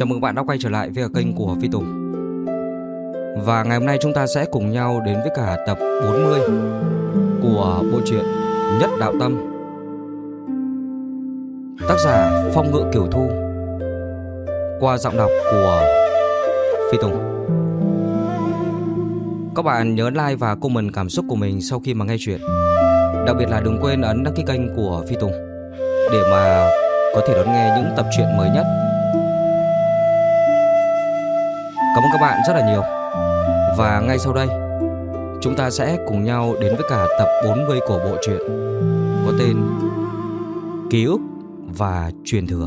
Chào mừng bạn đã quay trở lại với kênh của Phi Tùng. Và ngày hôm nay chúng ta sẽ cùng nhau đến với cả tập 40 của bộ truyện Nhất Đạo Tâm. Tác giả Phong Ngự Kiều Thu, qua giọng đọc của Phi Tùng. Các bạn nhớ like và comment cảm xúc của mình sau khi mà nghe chuyện. Đặc biệt là đừng quên ấn đăng ký kênh của Phi Tùng để mà có thể đón nghe những tập truyện mới nhất. Cảm ơn các bạn rất là nhiều. Và ngay sau đây chúng ta sẽ cùng nhau đến với cả tập 40 của bộ truyện có tên Ký ức và truyền thừa.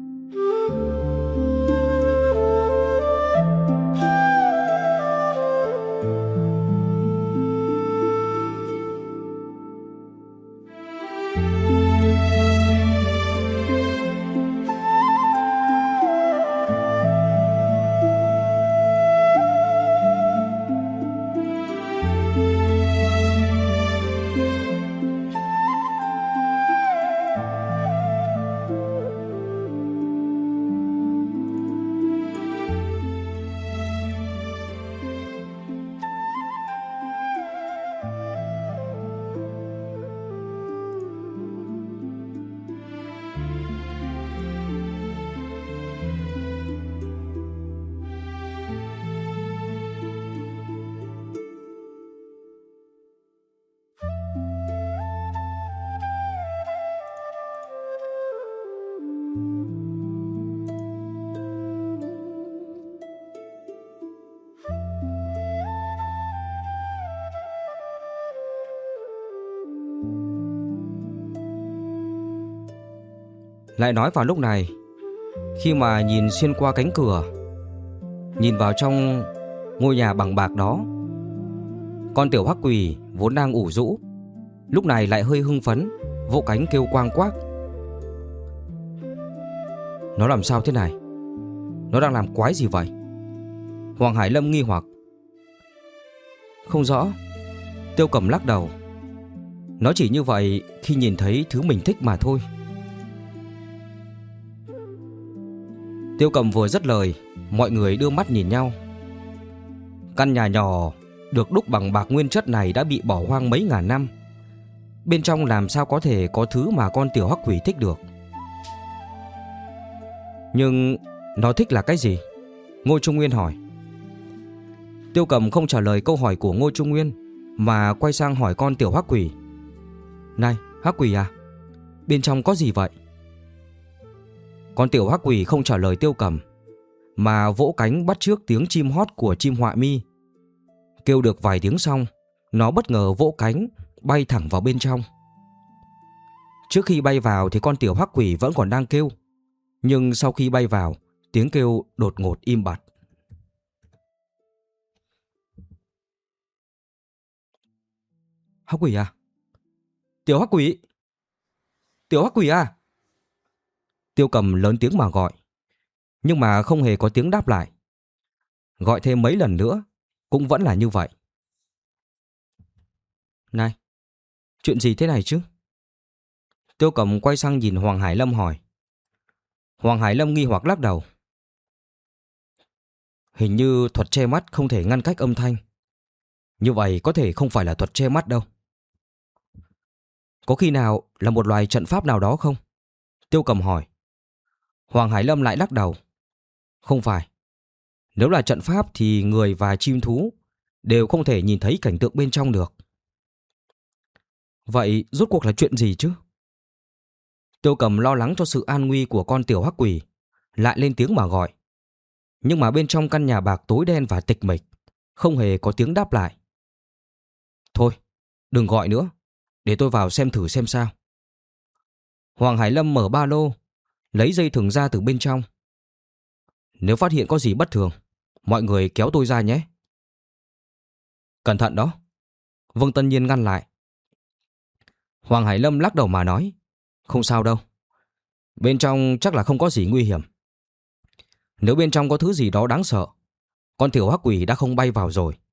Lại nói vào lúc này, khi mà nhìn xuyên qua cánh cửa, nhìn vào trong ngôi nhà bằng bạc đó, con tiểu hắc quỷ vốn đang ủ rũ lúc này lại hơi hưng phấn, vỗ cánh kêu quang quác. Nó làm sao thế này? Nó đang làm quái gì vậy? Hoàng Hải Lâm nghi hoặc. Không rõ. Tiêu Cẩm lắc đầu. Nó chỉ như vậy khi nhìn thấy thứ mình thích mà thôi. Tiêu Cẩm vừa dứt lời, mọi người đưa mắt nhìn nhau. Căn nhà nhỏ được đúc bằng bạc nguyên chất này đã bị bỏ hoang mấy ngàn năm. Bên trong làm sao có thể có thứ mà con tiểu hắc quỷ thích được? Nhưng nó thích là cái gì? Ngô Trung Nguyên hỏi. Tiêu Cẩm không trả lời câu hỏi của Ngô Trung Nguyên, mà quay sang hỏi con tiểu hắc quỷ. Này, hắc quỷ à, bên trong có gì vậy? Con tiểu hắc quỷ không trả lời Tiêu Cẩm, mà vỗ cánh bắt chước tiếng chim hót của chim họa mi. Kêu được vài tiếng xong, nó bất ngờ vỗ cánh bay thẳng vào bên trong. Trước khi bay vào thì con tiểu hắc quỷ vẫn còn đang kêu, nhưng sau khi bay vào, tiếng kêu đột ngột im bặt. Hắc quỷ à? Tiểu hắc quỷ! Tiểu hắc quỷ à! Tiêu Cẩm lớn tiếng mà gọi, nhưng mà không hề có tiếng đáp lại. Gọi thêm mấy lần nữa cũng vẫn là như vậy. Này, chuyện gì thế này chứ? Tiêu Cẩm quay sang nhìn Hoàng Hải Lâm hỏi. Hoàng Hải Lâm nghi hoặc lắc đầu. Hình như thuật che mắt không thể ngăn cách âm thanh. Như vậy có thể không phải là thuật che mắt đâu. Có khi nào là một loài trận pháp nào đó không? Tiêu Cẩm hỏi. Hoàng Hải Lâm lại lắc đầu. Không phải. Nếu là trận pháp thì người và chim thú đều không thể nhìn thấy cảnh tượng bên trong được. Vậy rốt cuộc là chuyện gì chứ? Tiêu Cẩm lo lắng cho sự an nguy của con tiểu hắc quỷ, lại lên tiếng mà gọi. Nhưng mà bên trong căn nhà bạc tối đen và tịch mịch, không hề có tiếng đáp lại. Thôi, đừng gọi nữa, để tôi vào xem thử xem sao. Hoàng Hải Lâm mở ba lô, lấy dây thừng ra từ bên trong. Nếu phát hiện có gì bất thường, mọi người kéo tôi ra nhé. Cẩn thận đó. Vương Tân Nhiên ngăn lại. Hoàng Hải Lâm lắc đầu mà nói. Không sao đâu. Bên trong chắc là không có gì nguy hiểm. Nếu bên trong có thứ gì đó đáng sợ, con tiểu hắc quỷ đã không bay vào rồi.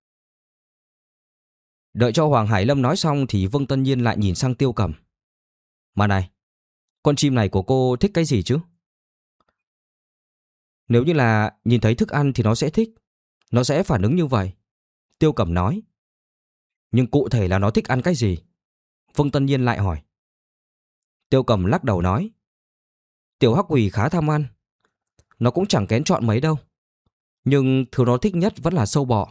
Đợi cho Hoàng Hải Lâm nói xong thì Vương Tân Nhiên lại nhìn sang Tiêu Cẩm. Mà này, con chim này của cô thích cái gì chứ? Nếu như là nhìn thấy thức ăn thì nó sẽ thích. Nó sẽ phản ứng như vậy. Tiêu Cẩm nói. Nhưng cụ thể là nó thích ăn cái gì? Vương Tân Nhiên lại hỏi. Tiêu Cẩm lắc đầu nói. Tiểu hắc quỷ khá tham ăn. Nó cũng chẳng kén chọn mấy đâu. Nhưng thứ nó thích nhất vẫn là sâu bọ.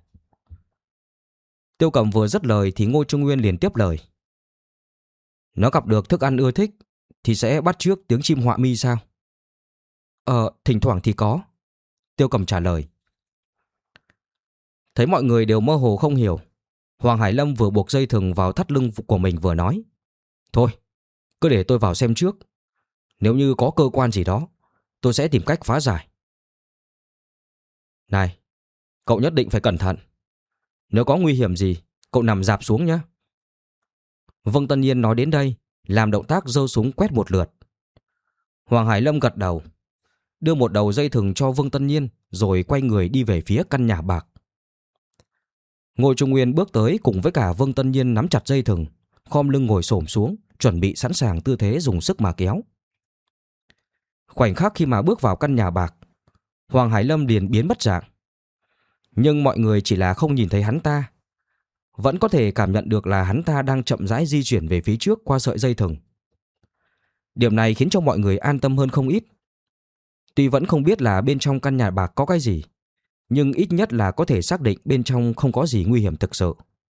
Tiêu Cẩm vừa dứt lời thì Ngô Trung Nguyên liền tiếp lời. Nó gặp được thức ăn ưa thích thì sẽ bắt chước tiếng chim họa mi sao? Thỉnh thoảng thì có. Tiêu Cẩm trả lời. Thấy mọi người đều mơ hồ không hiểu, Hoàng Hải Lâm vừa buộc dây thừng vào thắt lưng của mình vừa nói. Thôi, cứ để tôi vào xem trước. Nếu như có cơ quan gì đó, tôi sẽ tìm cách phá giải. Này, cậu nhất định phải cẩn thận. Nếu có nguy hiểm gì, cậu nằm rạp xuống nhé. Vương Tân Nhiên nói đến đây, làm động tác giơ súng quét một lượt. Hoàng Hải Lâm gật đầu, đưa một đầu dây thừng cho Vương Tân Nhiên, rồi quay người đi về phía căn nhà bạc. Ngô Trung Nguyên bước tới cùng với cả Vương Tân Nhiên nắm chặt dây thừng, khom lưng ngồi xổm xuống, chuẩn bị sẵn sàng tư thế dùng sức mà kéo. Khoảnh khắc khi mà bước vào căn nhà bạc, Hoàng Hải Lâm liền biến mất dạng. Nhưng mọi người chỉ là không nhìn thấy hắn ta, vẫn có thể cảm nhận được là hắn ta đang chậm rãi di chuyển về phía trước qua sợi dây thừng. Điểm này khiến cho mọi người an tâm hơn không ít. Tuy vẫn không biết là bên trong căn nhà bạc có cái gì, nhưng ít nhất là có thể xác định bên trong không có gì nguy hiểm thực sự.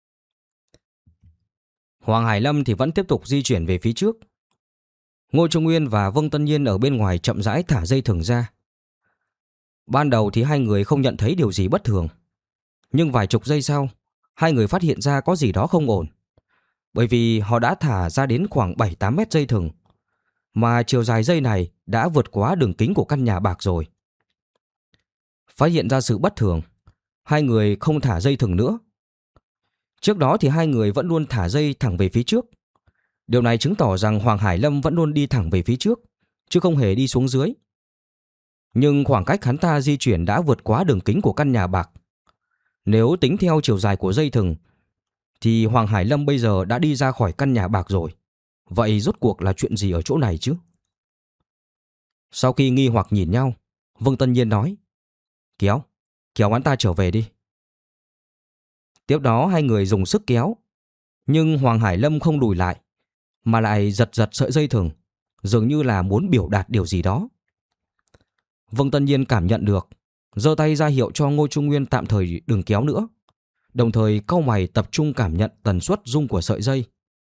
Hoàng Hải Lâm thì vẫn tiếp tục di chuyển về phía trước. Ngô Trung Nguyên và Vương Tân Nhiên ở bên ngoài chậm rãi thả dây thừng ra. Ban đầu thì hai người không nhận thấy điều gì bất thường, nhưng vài chục giây sau, hai người phát hiện ra có gì đó không ổn. Bởi vì họ đã thả ra đến khoảng 7-8 mét dây thừng, mà chiều dài dây này đã vượt quá đường kính của căn nhà bạc rồi. Phát hiện ra sự bất thường, hai người không thả dây thừng nữa. Trước đó thì hai người vẫn luôn thả dây thẳng về phía trước. Điều này chứng tỏ rằng Hoàng Hải Lâm vẫn luôn đi thẳng về phía trước, chứ không hề đi xuống dưới. Nhưng khoảng cách hắn ta di chuyển đã vượt quá đường kính của căn nhà bạc. Nếu tính theo chiều dài của dây thừng, thì Hoàng Hải Lâm bây giờ đã đi ra khỏi căn nhà bạc rồi. Vậy rốt cuộc là chuyện gì ở chỗ này chứ? Sau khi nghi hoặc nhìn nhau, Vương Tân Nhiên nói. Kéo hắn ta trở về đi. Tiếp đó hai người dùng sức kéo, nhưng Hoàng Hải Lâm không lùi lại, mà lại giật sợi dây thừng, dường như là muốn biểu đạt điều gì đó. Vương Tân Nhiên cảm nhận được, giơ tay ra hiệu cho Ngô Trung Nguyên tạm thời đừng kéo nữa, đồng thời cau mày tập trung cảm nhận tần suất rung của sợi dây.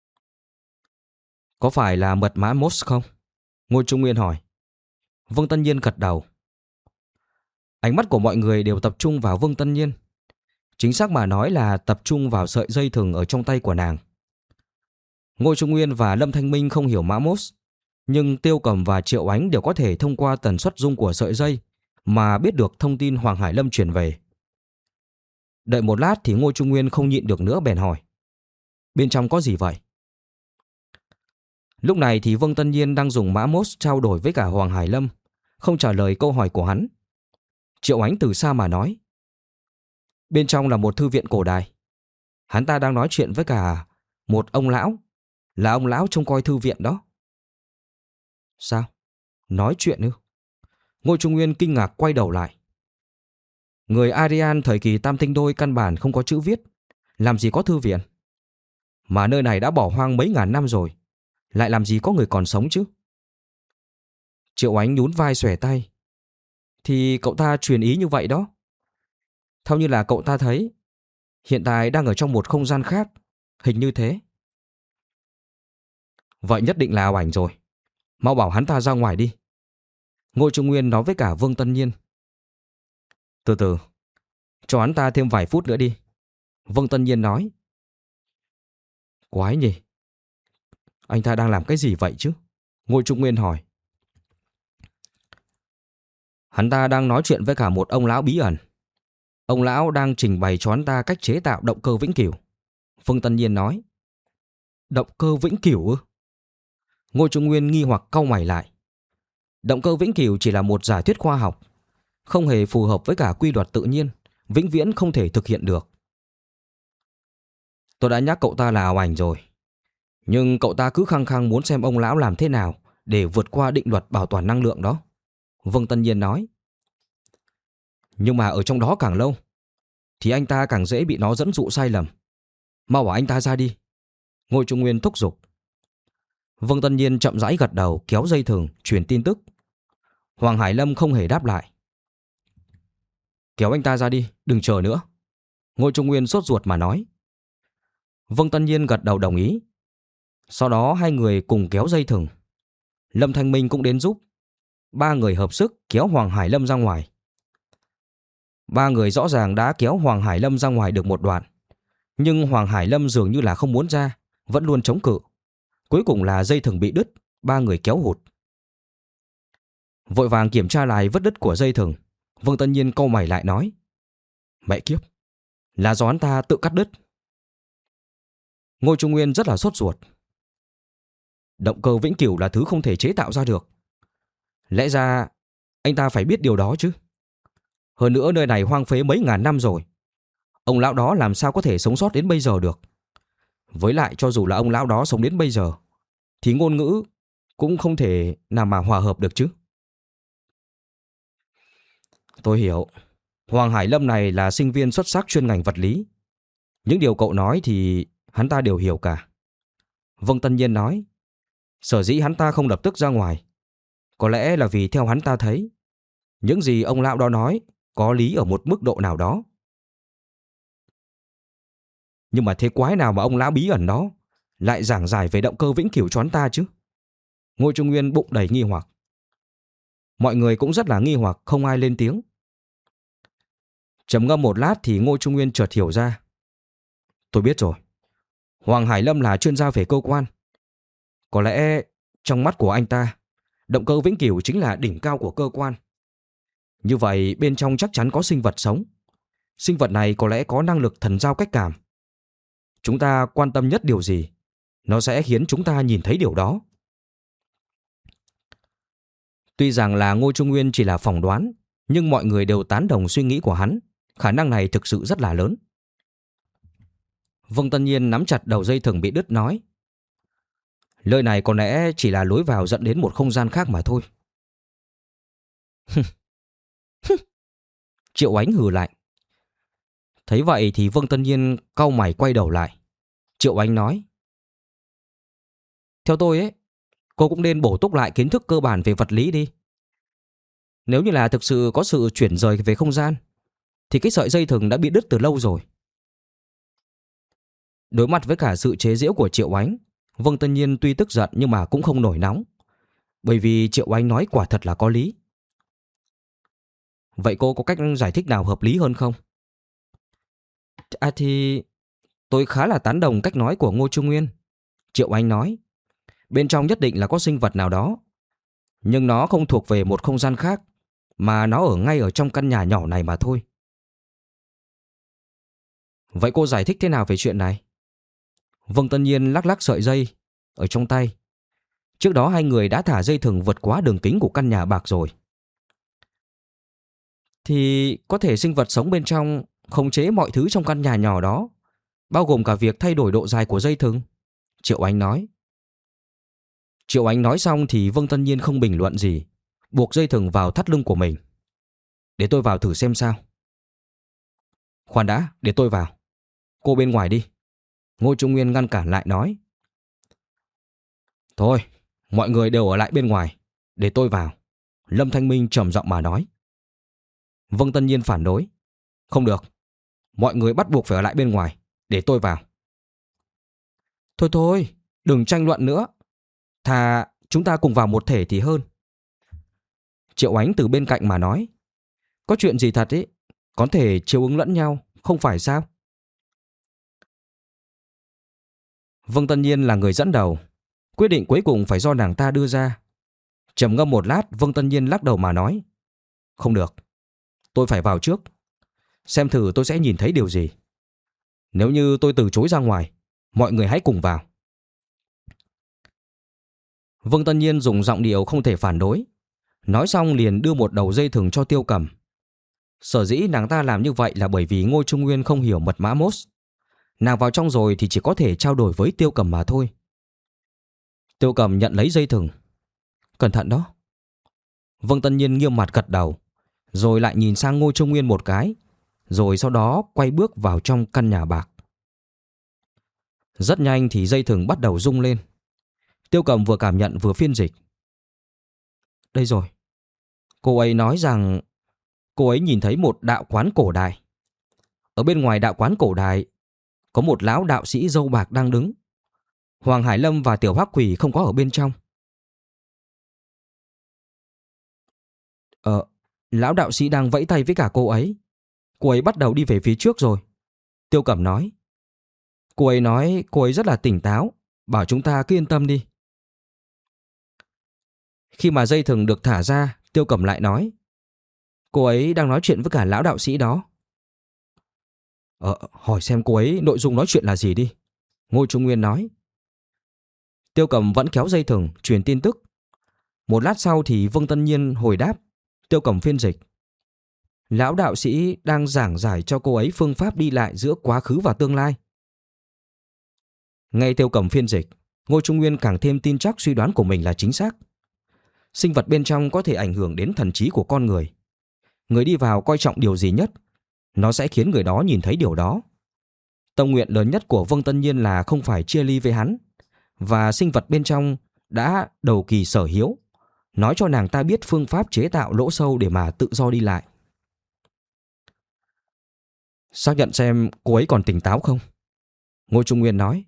Có phải là mật mã Morse không? Ngô Trung Nguyên hỏi. Vương Tân Nhiên gật đầu. Ánh mắt của mọi người đều tập trung vào Vương Tân Nhiên. Chính xác mà nói là tập trung vào sợi dây thừng ở trong tay của nàng. Ngô Trung Nguyên và Lâm Thanh Minh không hiểu mã Morse, nhưng Tiêu Cầm và Triệu Ánh đều có thể thông qua tần suất rung của sợi dây mà biết được thông tin Hoàng Hải Lâm truyền về. Đợi một lát thì Ngô Trung Nguyên không nhịn được nữa bèn hỏi. Bên trong có gì vậy? Lúc này thì Vương Tân Nhiên đang dùng mã Morse trao đổi với cả Hoàng Hải Lâm, không trả lời câu hỏi của hắn. Triệu Ánh từ xa mà nói. Bên trong là một thư viện cổ đại. Hắn ta đang nói chuyện với cả một ông lão, là ông lão trông coi thư viện đó. Sao? Nói chuyện ư? Ngô Trung Nguyên kinh ngạc quay đầu lại. Người Aryan thời kỳ Tam Tinh Đôi căn bản không có chữ viết, làm gì có thư viện? Mà nơi này đã bỏ hoang mấy ngàn năm rồi, lại làm gì có người còn sống chứ? Triệu Ánh nhún vai xòe tay. Thì cậu ta truyền ý như vậy đó. Theo như là cậu ta thấy, hiện tại đang ở trong một không gian khác, hình như thế. Vậy nhất định là ảo ảnh rồi. Mau bảo hắn ta ra ngoài đi. Ngô Trung Nguyên nói với cả Vương Tân Nhiên. Từ từ, cho hắn ta thêm vài phút nữa đi. Vương Tân Nhiên nói. Quái nhỉ, anh ta đang làm cái gì vậy chứ? Ngô Trung Nguyên hỏi. Hắn ta đang nói chuyện với cả một ông lão bí ẩn. Ông lão đang trình bày cho hắn ta cách chế tạo động cơ vĩnh cửu. Vương Tân Nhiên nói. Động cơ vĩnh cửu ư? Ngô Trung Nguyên nghi hoặc cau mày lại. Động cơ vĩnh cửu chỉ là một giả thuyết khoa học, không hề phù hợp với cả quy luật tự nhiên, vĩnh viễn không thể thực hiện được. Tôi đã nhắc cậu ta là ảo ảnh rồi, nhưng cậu ta cứ khăng khăng muốn xem ông lão làm thế nào để vượt qua định luật bảo toàn năng lượng đó. Vương Tân Nhiên nói. Nhưng mà ở trong đó càng lâu thì anh ta càng dễ bị nó dẫn dụ sai lầm. Mau bảo anh ta ra đi, Ngô Trung Nguyên thúc giục. Vương Tân Nhiên chậm rãi gật đầu, kéo dây thừng truyền tin tức. Hoàng Hải Lâm không hề đáp lại. Kéo anh ta ra đi, đừng chờ nữa, Ngô Trung Nguyên sốt ruột mà nói. Vương Tân Nhiên gật đầu đồng ý. Sau đó hai người cùng kéo dây thừng. Lâm Thanh Minh cũng đến giúp. Ba người hợp sức kéo Hoàng Hải Lâm ra ngoài. Ba người rõ ràng đã kéo Hoàng Hải Lâm ra ngoài được một đoạn, nhưng Hoàng Hải Lâm dường như là không muốn ra, vẫn luôn chống cự. Cuối cùng là dây thừng bị đứt, ba người kéo hụt. Vội vàng kiểm tra lại vết đứt của dây thừng, Vương Tân Nhiên cau mày lại nói: Mẹ kiếp, là do hắn ta tự cắt đứt. Ngô Trung Nguyên rất là sốt ruột. Động cơ vĩnh cửu là thứ không thể chế tạo ra được. Lẽ ra anh ta phải biết điều đó chứ. Hơn nữa nơi này hoang phế mấy ngàn năm rồi, ông lão đó làm sao có thể sống sót đến bây giờ được. Với lại cho dù là ông lão đó sống đến bây giờ thì ngôn ngữ cũng không thể nào mà hòa hợp được chứ. Tôi hiểu, Hoàng Hải Lâm này là sinh viên xuất sắc chuyên ngành vật lý. Những điều cậu nói thì hắn ta đều hiểu cả. Vương Tân Nhiên nói. Sở dĩ hắn ta không lập tức ra ngoài, có lẽ là vì theo hắn ta thấy, những gì ông lão đó nói có lý ở một mức độ nào đó. Nhưng mà thế quái nào mà ông lão bí ẩn đó lại giảng giải về động cơ vĩnh cửu cho hắn ta chứ? Ngô Trung Nguyên bụng đầy nghi hoặc. Mọi người cũng rất là nghi hoặc, không ai lên tiếng. Trầm ngâm một lát thì Ngô Trung Nguyên chợt hiểu ra. Tôi biết rồi, Hoàng Hải Lâm là chuyên gia về cơ quan. Có lẽ trong mắt của anh ta, động cơ vĩnh cửu chính là đỉnh cao của cơ quan. Như vậy bên trong chắc chắn có sinh vật sống. Sinh vật này có lẽ có năng lực thần giao cách cảm. Chúng ta quan tâm nhất điều gì, nó sẽ khiến chúng ta nhìn thấy điều đó. Tuy rằng là Ngô Trung Nguyên chỉ là phỏng đoán, nhưng mọi người đều tán đồng suy nghĩ của hắn. Khả năng này thực sự rất là lớn. Vương Tân Nhiên nắm chặt đầu dây thừng bị đứt nói: Nơi này có lẽ chỉ là lối vào dẫn đến một không gian khác mà thôi. Triệu Ánh hừ lạnh. Thấy vậy thì Vương Tân Nhiên cau mày quay đầu lại. Triệu Ánh nói: Theo tôi ấy, cô cũng nên bổ túc lại kiến thức cơ bản về vật lý đi. Nếu như là thực sự có sự chuyển rời về không gian thì cái sợi dây thừng đã bị đứt từ lâu rồi. Đối mặt với cả sự chế giễu của Triệu Ánh, Vương Tân Nhiên tuy tức giận nhưng mà cũng không nổi nóng, bởi vì Triệu Ánh nói quả thật là có lý. Vậy cô có cách giải thích nào hợp lý hơn không? Thì tôi khá là tán đồng cách nói của Ngô Trung Nguyên. Triệu Ánh nói: Bên trong nhất định là có sinh vật nào đó, nhưng nó không thuộc về một không gian khác, mà nó ở ngay ở trong căn nhà nhỏ này mà thôi. Vậy cô giải thích thế nào về chuyện này? Vương Tân Nhiên lắc lắc sợi dây ở trong tay. Trước đó hai người đã thả dây thừng vượt quá đường kính của căn nhà bạc rồi. Thì có thể sinh vật sống bên trong khống chế mọi thứ trong căn nhà nhỏ đó, bao gồm cả việc thay đổi độ dài của dây thừng, Triệu Ánh nói. Triệu Ánh nói xong thì Vương Tân Nhiên không bình luận gì, buộc dây thừng vào thắt lưng của mình. Để tôi vào thử xem sao. Khoan đã, để tôi vào. Cô bên ngoài đi, Ngô Trung Nguyên ngăn cản lại nói. Thôi, mọi người đều ở lại bên ngoài, để tôi vào, Lâm Thanh Minh trầm giọng mà nói. Vương Tân Nhiên phản đối. Không được, mọi người bắt buộc phải ở lại bên ngoài, để tôi vào. Thôi thôi, đừng tranh luận nữa. Thà chúng ta cùng vào một thể thì hơn. Triệu Ánh từ bên cạnh mà nói. Có chuyện gì thật ấy, có thể chiếu ứng lẫn nhau, không phải sao? Vương Tân Nhiên là người dẫn đầu, quyết định cuối cùng phải do nàng ta đưa ra. Trầm ngâm một lát, Vương Tân Nhiên lắc đầu mà nói. Không được, tôi phải vào trước, xem thử tôi sẽ nhìn thấy điều gì. Nếu như tôi từ chối ra ngoài, mọi người hãy cùng vào. Vương Tân Nhiên dùng giọng điệu không thể phản đối, nói xong liền đưa một đầu dây thừng cho Tiêu Cầm. Sở dĩ nàng ta làm như vậy là bởi vì Ngô Trung Nguyên không hiểu mật mã Morse. Nàng vào trong rồi thì chỉ có thể trao đổi với Tiêu Cầm mà thôi. Tiêu Cầm nhận lấy dây thừng. Cẩn thận đó. Vương Tân Nhiên nghiêm mặt gật đầu, rồi lại nhìn sang Ngô Trung Nguyên một cái, rồi sau đó quay bước vào trong căn nhà bạc. Rất nhanh thì dây thừng bắt đầu rung lên. Tiêu Cầm vừa cảm nhận vừa phiên dịch. Đây rồi. Cô ấy nói rằng cô ấy nhìn thấy một đạo quán cổ đài. Ở bên ngoài đạo quán cổ đài có một lão đạo sĩ râu bạc đang đứng. Hoàng Hải Lâm và Tiểu Hắc Quỷ không có ở bên trong. Lão đạo sĩ đang vẫy tay với cả cô ấy. Cô ấy bắt đầu đi về phía trước rồi. Tiêu Cẩm nói. Cô ấy nói cô ấy rất là tỉnh táo, bảo chúng ta cứ yên tâm đi. Khi mà dây thừng được thả ra, Tiêu Cẩm lại nói. Cô ấy đang nói chuyện với cả lão đạo sĩ đó. Hỏi xem cô ấy nội dung nói chuyện là gì đi. Ngô Trung Nguyên nói. Tiêu Cẩm vẫn kéo dây thừng, truyền tin tức. Một lát sau thì Vương Tân Nhiên hồi đáp. Tiêu Cẩm phiên dịch. Lão đạo sĩ đang giảng giải cho cô ấy phương pháp đi lại giữa quá khứ và tương lai. Nghe Tiêu Cẩm phiên dịch, Ngô Trung Nguyên càng thêm tin chắc suy đoán của mình là chính xác. Sinh vật bên trong có thể ảnh hưởng đến thần trí của con người. Người đi vào coi trọng điều gì nhất, nó sẽ khiến người đó nhìn thấy điều đó. Tâm nguyện lớn nhất của Vương Tân Nhiên là không phải chia ly với hắn. Và sinh vật bên trong đã đầu kỳ sở hiếu, nói cho nàng ta biết phương pháp chế tạo lỗ sâu để mà tự do đi lại. Xác nhận xem cô ấy còn tỉnh táo không? Ngô Trung Nguyên nói.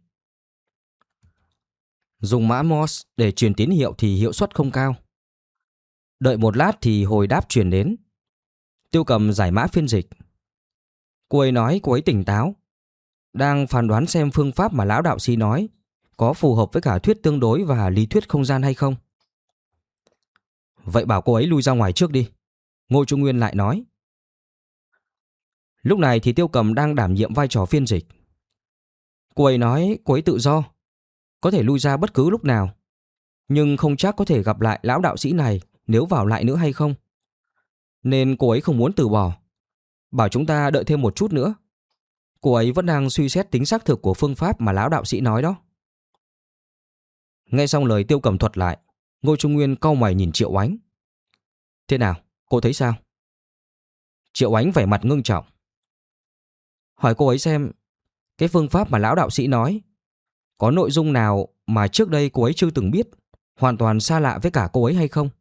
Dùng mã Morse để truyền tín hiệu thì hiệu suất không cao. Đợi một lát thì hồi đáp truyền đến. Tiêu Cầm giải mã phiên dịch. Cô ấy nói cô ấy tỉnh táo, đang phán đoán xem phương pháp mà lão đạo sĩ nói có phù hợp với cả thuyết tương đối và lý thuyết không gian hay không. Vậy bảo cô ấy lui ra ngoài trước đi. Ngô Trung Nguyên lại nói. Lúc này thì Tiêu Cầm đang đảm nhiệm vai trò phiên dịch. Cô ấy nói cô ấy tự do, có thể lui ra bất cứ lúc nào, nhưng không chắc có thể gặp lại lão đạo sĩ này nếu vào lại nữa hay không. Nên cô ấy không muốn từ bỏ, bảo chúng ta đợi thêm một chút nữa. Cô ấy vẫn đang suy xét tính xác thực của phương pháp mà lão đạo sĩ nói đó. Nghe xong lời Tiêu Cầm thuật lại, Ngô Trung Nguyên cau mày nhìn Triệu Oánh. Thế nào, cô thấy sao? Triệu Oánh vẻ mặt ngưng trọng. Hỏi cô ấy xem cái phương pháp mà lão đạo sĩ nói có nội dung nào mà trước đây cô ấy chưa từng biết, hoàn toàn xa lạ với cả cô ấy hay không?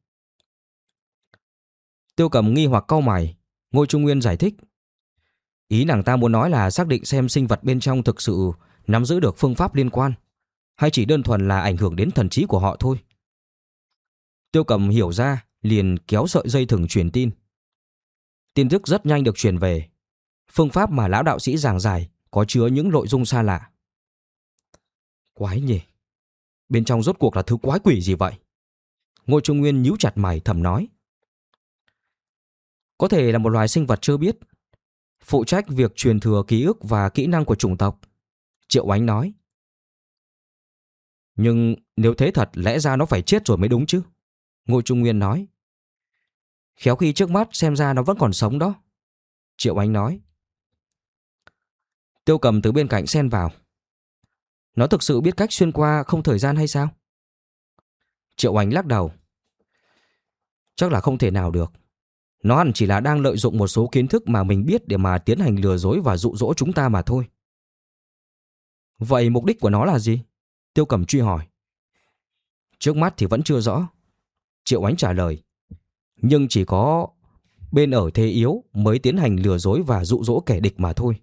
Tiêu Cầm nghi hoặc cau mày. Ngô Trung Nguyên giải thích. Ý nàng ta muốn nói là xác định xem sinh vật bên trong thực sự nắm giữ được phương pháp liên quan, hay chỉ đơn thuần là ảnh hưởng đến thần trí của họ thôi. Tiêu Cầm hiểu ra, liền kéo sợi dây thừng truyền tin. Tin tức rất nhanh được truyền về. Phương pháp mà lão đạo sĩ giảng giải có chứa những nội dung xa lạ. Quái nhỉ, bên trong rốt cuộc là thứ quái quỷ gì vậy? Ngô Trung Nguyên nhíu chặt mày thầm nói. Có thể là một loài sinh vật chưa biết, phụ trách việc truyền thừa ký ức và kỹ năng của chủng tộc. Triệu Oánh nói. Nhưng nếu thế thật lẽ ra nó phải chết rồi mới đúng chứ. Ngô Trung Nguyên nói. Khéo khi trước mắt xem ra nó vẫn còn sống đó. Triệu Oánh nói. Tiêu Cầm từ bên cạnh xen vào. Nó thực sự biết cách xuyên qua không thời gian hay sao? Triệu Oánh lắc đầu. Chắc là không thể nào được. Nó hẳn chỉ là đang lợi dụng một số kiến thức mà mình biết để mà tiến hành lừa dối và dụ dỗ chúng ta mà thôi. Vậy mục đích của nó là gì? Tiêu Cầm truy hỏi. Trước mắt thì vẫn chưa rõ. Triệu Oánh trả lời. Nhưng chỉ có bên ở thế yếu mới tiến hành lừa dối và dụ dỗ kẻ địch mà thôi.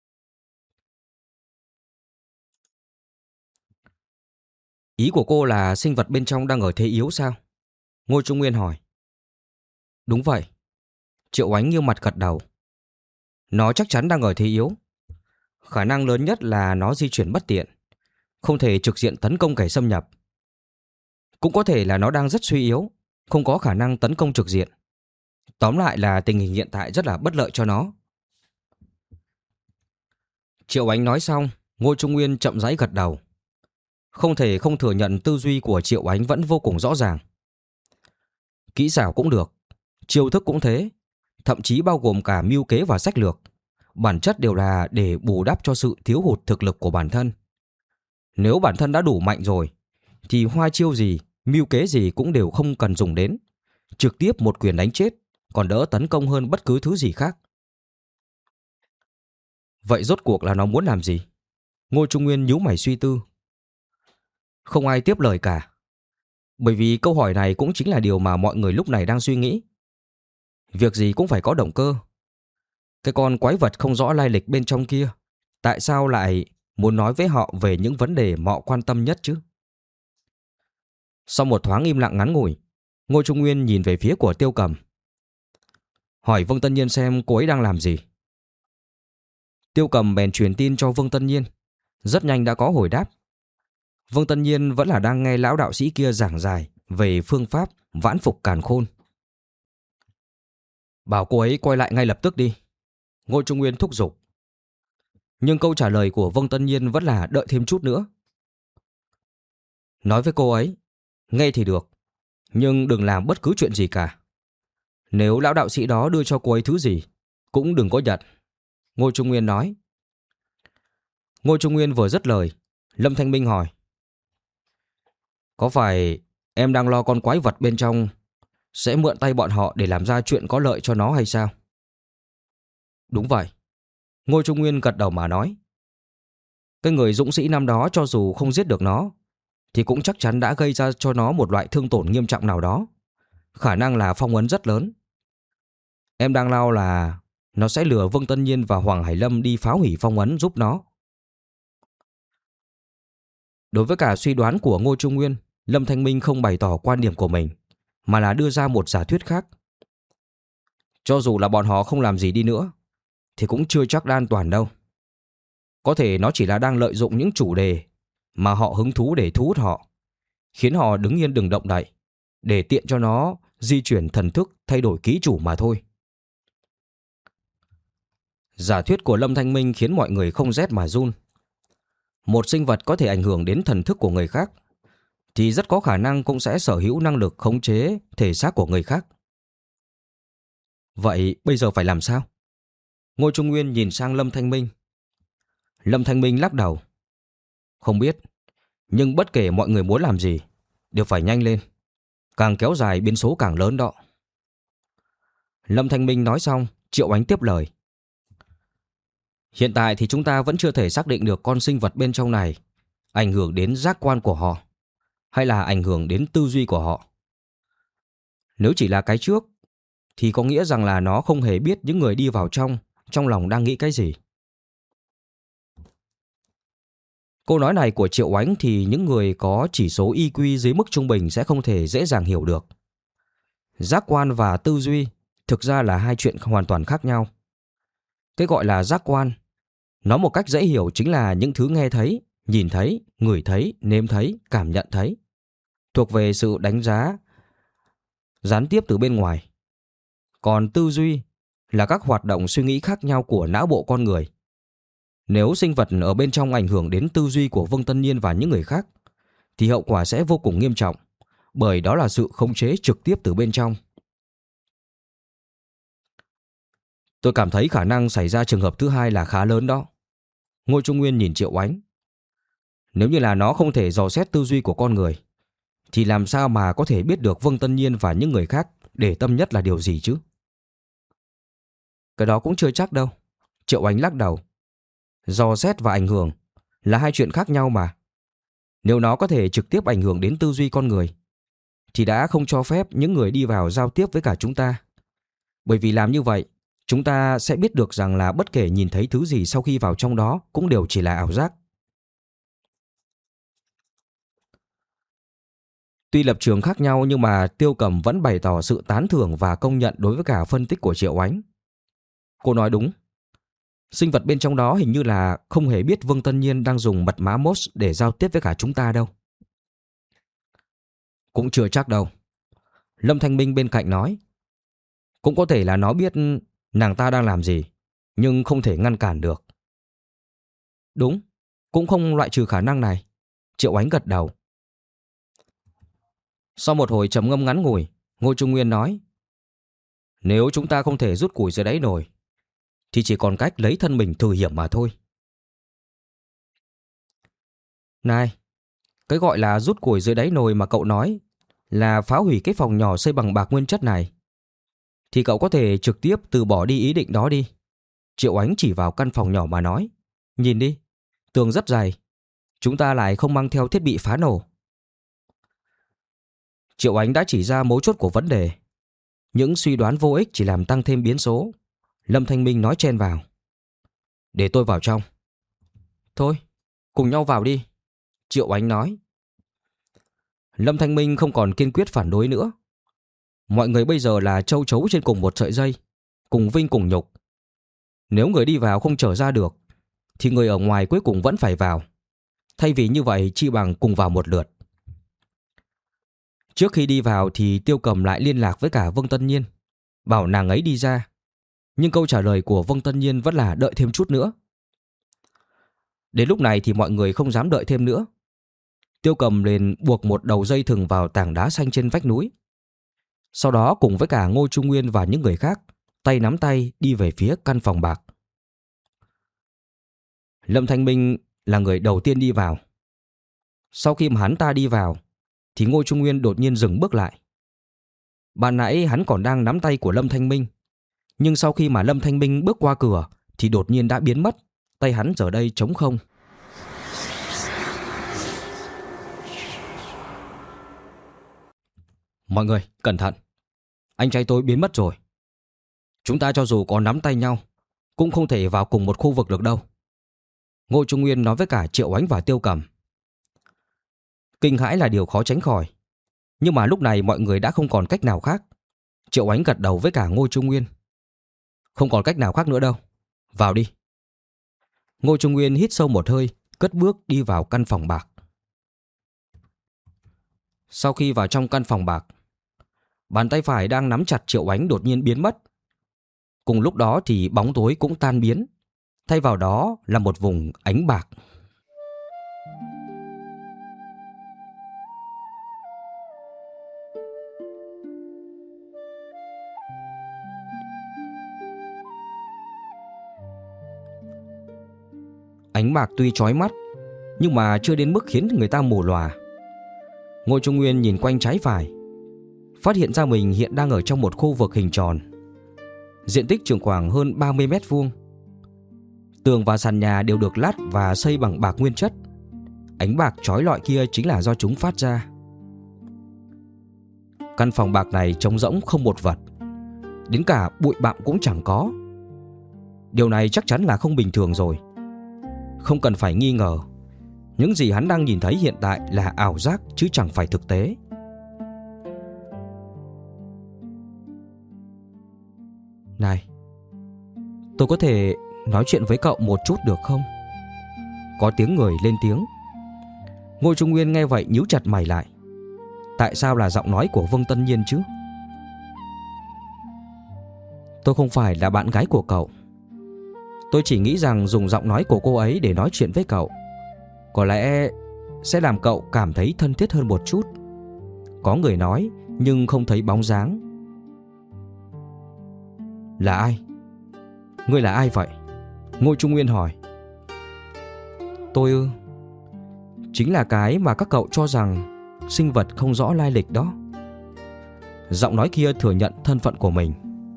Ý của cô là sinh vật bên trong đang ở thế yếu sao? Ngô Trung Nguyên hỏi. Đúng vậy. Triệu Oánh nghiêm mặt gật đầu. Nó chắc chắn đang ở thế yếu. Khả năng lớn nhất là nó di chuyển bất tiện, không thể trực diện tấn công kẻ xâm nhập. Cũng có thể là nó đang rất suy yếu, không có khả năng tấn công trực diện. Tóm lại là tình hình hiện tại rất là bất lợi cho nó. Triệu Oánh nói xong, Ngô Trung Nguyên chậm rãi gật đầu. Không thể không thừa nhận tư duy của Triệu Oánh vẫn vô cùng rõ ràng. Kỹ xảo cũng được, chiêu thức cũng thế, thậm chí bao gồm cả mưu kế và sách lược. Bản chất đều là để bù đắp cho sự thiếu hụt thực lực của bản thân. Nếu bản thân đã đủ mạnh rồi, thì hoa chiêu gì, mưu kế gì cũng đều không cần dùng đến. Trực tiếp một quyền đánh chết, còn đỡ tấn công hơn bất cứ thứ gì khác. Vậy rốt cuộc là nó muốn làm gì? Ngô Trung Nguyên nhíu mày suy tư. Không ai tiếp lời cả, bởi vì câu hỏi này cũng chính là điều mà mọi người lúc này đang suy nghĩ. Việc gì cũng phải có động cơ. Cái con quái vật không rõ lai lịch bên trong kia, tại sao lại muốn nói với họ về những vấn đề mà họ quan tâm nhất chứ? Sau một thoáng im lặng ngắn ngủi, Ngô Trung Nguyên nhìn về phía của Tiêu Cầm, hỏi Vương Tân Nhiên xem cô ấy đang làm gì. Tiêu Cầm bèn truyền tin cho Vương Tân Nhiên. Rất nhanh đã có hồi đáp. Vương Tân Nhiên vẫn là đang nghe lão đạo sĩ kia giảng giải về phương pháp vãn phục càn khôn. Bảo cô ấy quay lại ngay lập tức đi, Ngô Trung Nguyên thúc giục. Nhưng câu trả lời của Vương Tân Nhiên vẫn là đợi thêm chút nữa. Nói với cô ấy, nghe thì được, nhưng đừng làm bất cứ chuyện gì cả. Nếu lão đạo sĩ đó đưa cho cô ấy thứ gì, cũng đừng có nhận, Ngô Trung Nguyên nói. Ngô Trung Nguyên vừa dứt lời, Lâm Thanh Minh hỏi. Có phải em đang lo con quái vật bên trong sẽ mượn tay bọn họ để làm ra chuyện có lợi cho nó hay sao? Đúng vậy, Ngô Trung Nguyên gật đầu mà nói. Cái người dũng sĩ năm đó cho dù không giết được nó, thì cũng chắc chắn đã gây ra cho nó một loại thương tổn nghiêm trọng nào đó. Khả năng là phong ấn rất lớn. Em đang lo là nó sẽ lừa Vương Tân Nhiên và Hoàng Hải Lâm đi phá hủy phong ấn giúp nó. Đối với cả suy đoán của Ngô Trung Nguyên, Lâm Thanh Minh không bày tỏ quan điểm của mình, mà là đưa ra một giả thuyết khác. Cho dù là bọn họ không làm gì đi nữa, thì cũng chưa chắc đã an toàn đâu. Có thể nó chỉ là đang lợi dụng những chủ đề mà họ hứng thú để thu hút họ, khiến họ đứng yên đừng động đậy, để tiện cho nó di chuyển thần thức thay đổi ký chủ mà thôi. Giả thuyết của Lâm Thanh Minh khiến mọi người không rét mà run. Một sinh vật có thể ảnh hưởng đến thần thức của người khác, thì rất có khả năng cũng sẽ sở hữu năng lực khống chế thể xác của người khác. Vậy bây giờ phải làm sao? Ngô Trung Nguyên nhìn sang Lâm Thanh Minh. Lâm Thanh Minh lắc đầu. Không biết, nhưng bất kể mọi người muốn làm gì, đều phải nhanh lên. Càng kéo dài biến số càng lớn đó. Lâm Thanh Minh nói xong, Triệu Ánh tiếp lời. Hiện tại thì chúng ta vẫn chưa thể xác định được con sinh vật bên trong này ảnh hưởng đến giác quan của họ, hay là ảnh hưởng đến tư duy của họ. Nếu chỉ là cái trước, thì có nghĩa rằng là nó không hề biết những người đi vào trong lòng đang nghĩ cái gì. Câu nói này của Triệu Ánh thì những người có chỉ số IQ dưới mức trung bình sẽ không thể dễ dàng hiểu được. Giác quan và tư duy thực ra là hai chuyện hoàn toàn khác nhau. Cái gọi là giác quan, nói một cách dễ hiểu chính là những thứ nghe thấy, nhìn thấy, ngửi thấy, nếm thấy, cảm nhận thấy, thuộc về sự đánh giá gián tiếp từ bên ngoài. Còn tư duy là các hoạt động suy nghĩ khác nhau của não bộ con người. Nếu sinh vật ở bên trong ảnh hưởng đến tư duy của Vương Tân Nhiên và những người khác, thì hậu quả sẽ vô cùng nghiêm trọng, bởi đó là sự khống chế trực tiếp từ bên trong. Tôi cảm thấy khả năng xảy ra trường hợp thứ hai là khá lớn đó. Ngô Trung Nguyên nhìn Triệu Ánh. Nếu như là nó không thể dò xét tư duy của con người, thì làm sao mà có thể biết được Vương Tân Nhiên và những người khác để tâm nhất là điều gì chứ? Cái đó cũng chưa chắc đâu. Triệu Ánh lắc đầu. Dò xét và ảnh hưởng là hai chuyện khác nhau mà. Nếu nó có thể trực tiếp ảnh hưởng đến tư duy con người, thì đã không cho phép những người đi vào giao tiếp với cả chúng ta. Bởi vì làm như vậy, chúng ta sẽ biết được rằng là bất kể nhìn thấy thứ gì sau khi vào trong đó cũng đều chỉ là ảo giác. Tuy lập trường khác nhau nhưng mà Tiêu Cầm vẫn bày tỏ sự tán thưởng và công nhận đối với cả phân tích của Triệu Ánh. Cô nói đúng. Sinh vật bên trong đó hình như là không hề biết Vương Tân Nhiên đang dùng mật mã Morse để giao tiếp với cả chúng ta đâu. Cũng chưa chắc đâu. Lâm Thanh Minh bên cạnh nói. Cũng có thể là nó biết nàng ta đang làm gì, nhưng không thể ngăn cản được. Đúng, cũng không loại trừ khả năng này. Triệu Ánh gật đầu. Sau một hồi trầm ngâm ngắn ngủi, Ngô Trung Nguyên nói. Nếu chúng ta không thể rút củi dưới đáy nồi, thì chỉ còn cách lấy thân mình thử hiểm mà thôi. Này, cái gọi là rút củi dưới đáy nồi mà cậu nói là phá hủy cái phòng nhỏ xây bằng bạc nguyên chất này, thì cậu có thể trực tiếp từ bỏ đi ý định đó đi. Triệu Ánh chỉ vào căn phòng nhỏ mà nói. Nhìn đi, tường rất dày. Chúng ta lại không mang theo thiết bị phá nổ. Triệu Ánh đã chỉ ra mấu chốt của vấn đề. Những suy đoán vô ích chỉ làm tăng thêm biến số. Lâm Thanh Minh nói chen vào. Để tôi vào trong. Thôi, cùng nhau vào đi, Triệu Ánh nói. Lâm Thanh Minh không còn kiên quyết phản đối nữa. Mọi người bây giờ là châu chấu trên cùng một sợi dây, cùng vinh cùng nhục. Nếu người đi vào không trở ra được, thì người ở ngoài cuối cùng vẫn phải vào. Thay vì như vậy, chi bằng cùng vào một lượt. Trước khi đi vào thì Tiêu Cầm lại liên lạc với cả Vương Tân Nhiên, bảo nàng ấy đi ra. Nhưng câu trả lời của Vương Tân Nhiên vẫn là đợi thêm chút nữa. Đến lúc này thì mọi người không dám đợi thêm nữa. Tiêu Cầm liền buộc một đầu dây thừng vào tảng đá xanh trên vách núi. Sau đó cùng với cả Ngô Trung Nguyên và những người khác, tay nắm tay đi về phía căn phòng bạc. Lâm Thanh Minh là người đầu tiên đi vào. Sau khi mà hắn ta đi vào, thì Ngô Trung Nguyên đột nhiên dừng bước lại. Ban nãy hắn còn đang nắm tay của Lâm Thanh Minh, nhưng sau khi mà Lâm Thanh Minh bước qua cửa thì đột nhiên đã biến mất. Tay hắn giờ đây trống không. Mọi người, cẩn thận. Anh trai tôi biến mất rồi. Chúng ta cho dù có nắm tay nhau, cũng không thể vào cùng một khu vực được đâu. Ngô Trung Nguyên nói với cả Triệu Ánh và Tiêu Cầm. Kinh hãi là điều khó tránh khỏi, nhưng mà lúc này mọi người đã không còn cách nào khác. Triệu Ánh gật đầu với cả Ngô Trung Nguyên. Không còn cách nào khác nữa đâu. Vào đi. Ngô Trung Nguyên hít sâu một hơi, cất bước đi vào căn phòng bạc. Sau khi vào trong căn phòng bạc, bàn tay phải đang nắm chặt Triệu Ánh đột nhiên biến mất. Cùng lúc đó thì bóng tối cũng tan biến. Thay vào đó là một vùng ánh bạc. Ánh bạc tuy chói mắt, nhưng mà chưa đến mức khiến người ta mù lòa. Ngô Trung Nguyên nhìn quanh trái phải, phát hiện ra mình hiện đang ở trong một khu vực hình tròn. Diện tích chừng khoảng hơn 30 mét vuông. Tường và sàn nhà đều được lát và xây bằng bạc nguyên chất. Ánh bạc chói lọi kia chính là do chúng phát ra. Căn phòng bạc này trống rỗng không một vật, đến cả bụi bặm cũng chẳng có. Điều này chắc chắn là không bình thường rồi. Không cần phải nghi ngờ, những gì hắn đang nhìn thấy hiện tại là ảo giác chứ chẳng phải thực tế. Này, tôi có thể nói chuyện với cậu một chút được không? Có tiếng người lên tiếng. Ngô Trung Nguyên nghe vậy nhíu chặt mày lại. Tại sao là giọng nói của Vương Tân Nhiên chứ? Tôi không phải là bạn gái của cậu. Tôi chỉ nghĩ rằng dùng giọng nói của cô ấy để nói chuyện với cậu có lẽ sẽ làm cậu cảm thấy thân thiết hơn một chút. Có người nói nhưng không thấy bóng dáng. Là ai? Ngươi là ai vậy? Ngô Trung Nguyên hỏi. Tôi chính là cái mà các cậu cho rằng sinh vật không rõ lai lịch đó. Giọng nói kia thừa nhận thân phận của mình.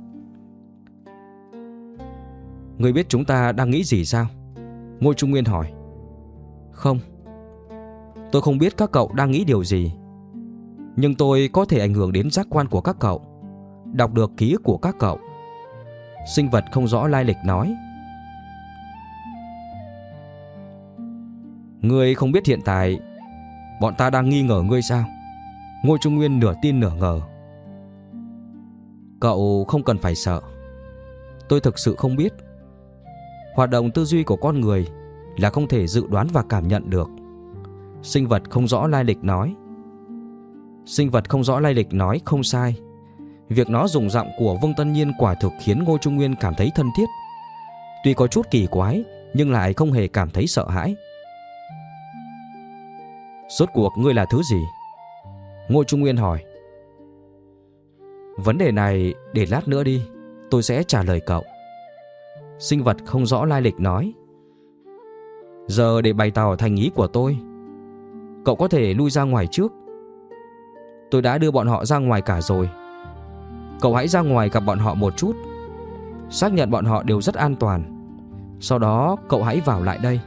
Ngươi biết chúng ta đang nghĩ gì sao? Ngô Trung Nguyên hỏi. Không, tôi không biết các cậu đang nghĩ điều gì, nhưng tôi có thể ảnh hưởng đến giác quan của các cậu, đọc được ký ức của các cậu. Sinh vật không rõ lai lịch nói. Ngươi không biết hiện tại bọn ta đang nghi ngờ ngươi sao? Ngô Trung Nguyên nửa tin nửa ngờ. Cậu không cần phải sợ. Tôi thực sự không biết. Hoạt động tư duy của con người là không thể dự đoán và cảm nhận được. Sinh vật không rõ lai lịch nói. Sinh vật không rõ lai lịch nói không sai. Việc nó dùng giọng của Vương Tân Nhiên quả thực khiến Ngô Trung Nguyên cảm thấy thân thiết. Tuy có chút kỳ quái, nhưng lại không hề cảm thấy sợ hãi. Rốt cuộc ngươi là thứ gì? Ngô Trung Nguyên hỏi. Vấn đề này để lát nữa đi, tôi sẽ trả lời cậu. Sinh vật không rõ lai lịch nói. Giờ để bày tỏ thành ý của tôi, cậu có thể lui ra ngoài trước. Tôi đã đưa bọn họ ra ngoài cả rồi. Cậu hãy ra ngoài gặp bọn họ một chút, xác nhận bọn họ đều rất an toàn. Sau đó cậu hãy vào lại đây.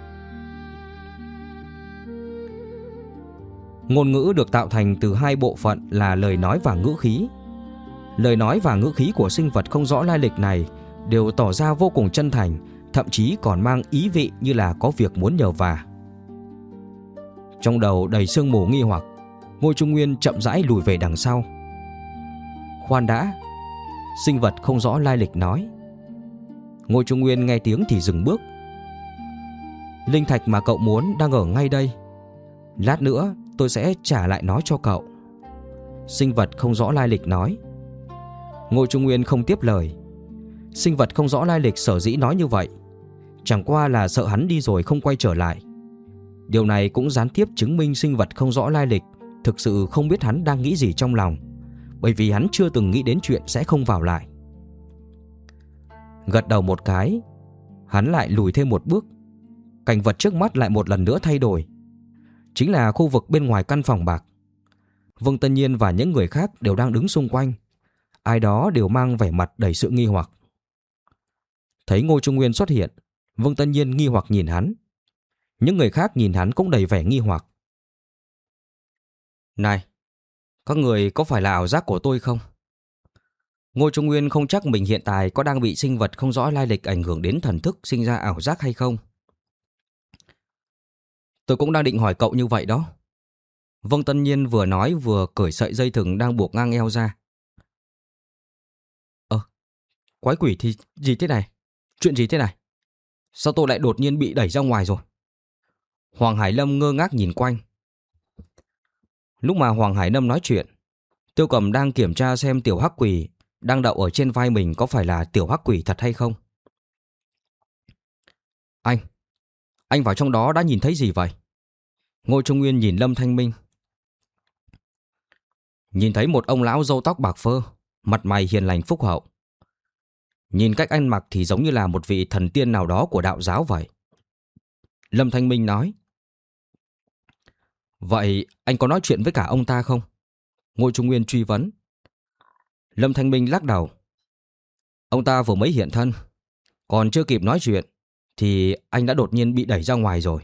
Ngôn ngữ được tạo thành từ hai bộ phận là lời nói và ngữ khí. Lời nói và ngữ khí của sinh vật không rõ lai lịch này đều tỏ ra vô cùng chân thành, thậm chí còn mang ý vị như là có việc muốn nhờ vả. Trong đầu đầy sương mù nghi hoặc, Ngô Trung Nguyên chậm rãi lùi về đằng sau. Khoan đã, sinh vật không rõ lai lịch nói. Ngô Trung Nguyên nghe tiếng thì dừng bước. Linh thạch mà cậu muốn đang ở ngay đây. Lát nữa tôi sẽ trả lại nó cho cậu. Sinh vật không rõ lai lịch nói. Ngô Trung Nguyên không tiếp lời. Sinh vật không rõ lai lịch sở dĩ nói như vậy chẳng qua là sợ hắn đi rồi không quay trở lại. Điều này cũng gián tiếp chứng minh sinh vật không rõ lai lịch thực sự không biết hắn đang nghĩ gì trong lòng, bởi vì hắn chưa từng nghĩ đến chuyện sẽ không vào lại. Gật đầu một cái, hắn lại lùi thêm một bước. Cảnh vật trước mắt lại một lần nữa thay đổi. Chính là khu vực bên ngoài căn phòng bạc. Vương Tân Nhiên và những người khác đều đang đứng xung quanh. Ai đó đều mang vẻ mặt đầy sự nghi hoặc. Thấy Ngô Trung Nguyên xuất hiện, Vương Tân Nhiên nghi hoặc nhìn hắn. Những người khác nhìn hắn cũng đầy vẻ nghi hoặc. Này, các người có phải là ảo giác của tôi không? Ngô Trung Nguyên không chắc mình hiện tại có đang bị sinh vật không rõ lai lịch ảnh hưởng đến thần thức sinh ra ảo giác hay không. Tôi cũng đang định hỏi cậu như vậy đó. Vương Tân Nhiên vừa nói vừa cởi sợi dây thừng đang buộc ngang eo ra. Quái quỷ thì gì thế này? Chuyện gì thế này? Sao tôi lại đột nhiên bị đẩy ra ngoài rồi? Hoàng Hải Lâm ngơ ngác nhìn quanh. Lúc mà Hoàng Hải Lâm nói chuyện, Tiêu Cầm đang kiểm tra xem tiểu hắc quỷ đang đậu ở trên vai mình có phải là tiểu hắc quỷ thật hay không. Anh vào trong đó đã nhìn thấy gì vậy? Ngô Trung Nguyên nhìn Lâm Thanh Minh. Nhìn thấy một ông lão râu tóc bạc phơ, mặt mày hiền lành phúc hậu. Nhìn cách ăn mặc thì giống như là một vị thần tiên nào đó của đạo giáo vậy. Lâm Thanh Minh nói. Vậy anh có nói chuyện với cả ông ta không? Ngô Trung Nguyên truy vấn. Lâm Thanh Minh lắc đầu. Ông ta vừa mới hiện thân, còn chưa kịp nói chuyện thì anh đã đột nhiên bị đẩy ra ngoài rồi.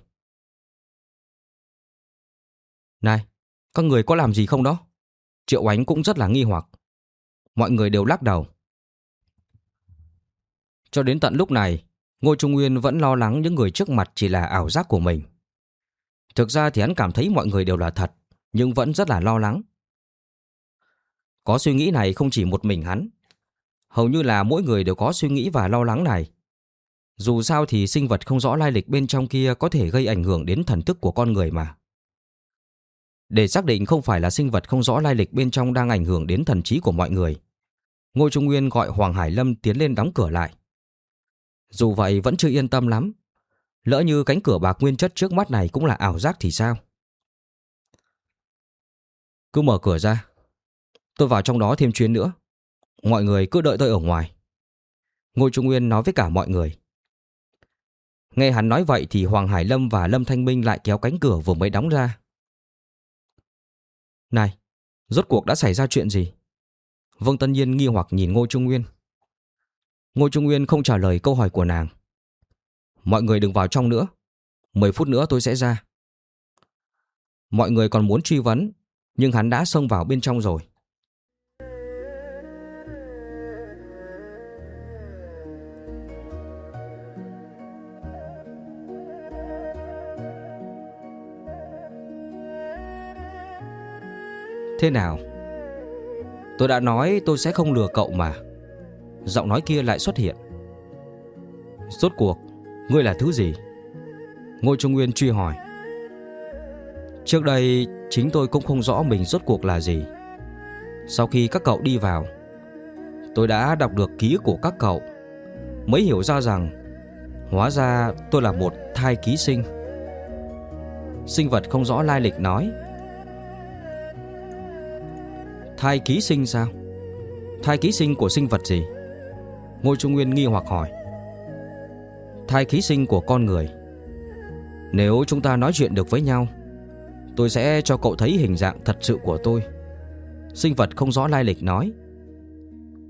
Này, các người có làm gì không đó? Triệu Ánh cũng rất là nghi hoặc. Mọi người đều lắc đầu. Cho đến tận lúc này, Ngô Trung Nguyên vẫn lo lắng những người trước mặt chỉ là ảo giác của mình. Thực ra thì hắn cảm thấy mọi người đều là thật, nhưng vẫn rất là lo lắng. Có suy nghĩ này không chỉ một mình hắn. Hầu như là mỗi người đều có suy nghĩ và lo lắng này. Dù sao thì sinh vật không rõ lai lịch bên trong kia có thể gây ảnh hưởng đến thần thức của con người mà. Để xác định không phải là sinh vật không rõ lai lịch bên trong đang ảnh hưởng đến thần trí của mọi người, Ngô Trung Nguyên gọi Hoàng Hải Lâm tiến lên đóng cửa lại. Dù vậy vẫn chưa yên tâm lắm. Lỡ như cánh cửa bạc nguyên chất trước mắt này cũng là ảo giác thì sao? Cứ mở cửa ra, tôi vào trong đó thêm chuyến nữa. Mọi người cứ đợi tôi ở ngoài. Ngô Trung Nguyên nói với cả mọi người. Nghe hắn nói vậy thì Hoàng Hải Lâm và Lâm Thanh Minh lại kéo cánh cửa vừa mới đóng ra. Này, rốt cuộc đã xảy ra chuyện gì? Vương Tân Nhiên nghi hoặc nhìn Ngô Trung Nguyên. Ngô Trung Nguyên không trả lời câu hỏi của nàng. Mọi người đừng vào trong nữa. 10 phút nữa tôi sẽ ra. Mọi người còn muốn truy vấn, nhưng hắn đã xông vào bên trong rồi. Thế nào? Tôi đã nói tôi sẽ không lừa cậu mà. Giọng nói kia lại xuất hiện. Rốt cuộc ngươi là thứ gì? Ngô Trung Nguyên truy hỏi. Trước đây chính tôi cũng không rõ mình rốt cuộc là gì. Sau khi các cậu đi vào, tôi đã đọc được ký ức của các cậu, mới hiểu ra rằng hóa ra tôi là một thai ký sinh. Sinh vật không rõ lai lịch nói. Thai ký sinh sao? Thai ký sinh của sinh vật gì? Ngô Trung Nguyên nghi hoặc hỏi. Thai ký sinh của con người. Nếu chúng ta nói chuyện được với nhau, tôi sẽ cho cậu thấy hình dạng thật sự của tôi. Sinh vật không rõ lai lịch nói.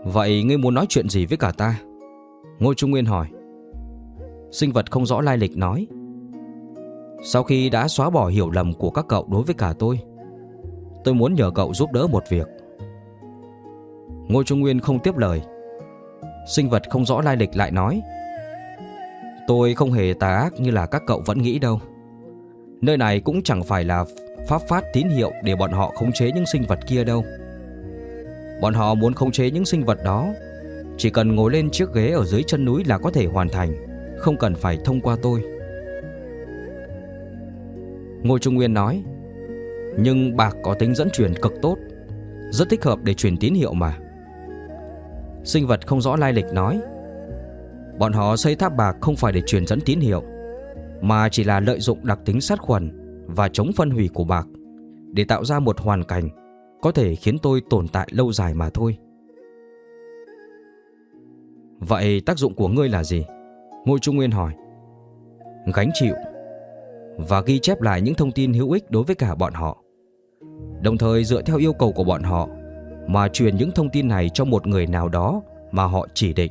Vậy ngươi muốn nói chuyện gì với cả ta? Ngô Trung Nguyên hỏi. Sinh vật không rõ lai lịch nói. Sau khi đã xóa bỏ hiểu lầm của các cậu đối với cả tôi muốn nhờ cậu giúp đỡ một việc. Ngô Trung Nguyên không tiếp lời. Sinh vật không rõ lai lịch lại nói. Tôi không hề tà ác như là các cậu vẫn nghĩ đâu. Nơi này cũng chẳng phải là pháp phát tín hiệu để bọn họ khống chế những sinh vật kia đâu. Bọn họ muốn khống chế những sinh vật đó, chỉ cần ngồi lên chiếc ghế ở dưới chân núi là có thể hoàn thành, không cần phải thông qua tôi. Ngô Trung Nguyên nói. Nhưng bạc có tính dẫn truyền cực tốt, rất thích hợp để truyền tín hiệu mà. Sinh vật không rõ lai lịch nói. Bọn họ xây tháp bạc không phải để truyền dẫn tín hiệu, mà chỉ là lợi dụng đặc tính sát khuẩn và chống phân hủy của bạc để tạo ra một hoàn cảnh có thể khiến tôi tồn tại lâu dài mà thôi. Vậy tác dụng của ngươi là gì? Ngô Trung Nguyên hỏi. Gánh chịu và ghi chép lại những thông tin hữu ích đối với cả bọn họ, đồng thời dựa theo yêu cầu của bọn họ mà truyền những thông tin này cho một người nào đó mà họ chỉ định.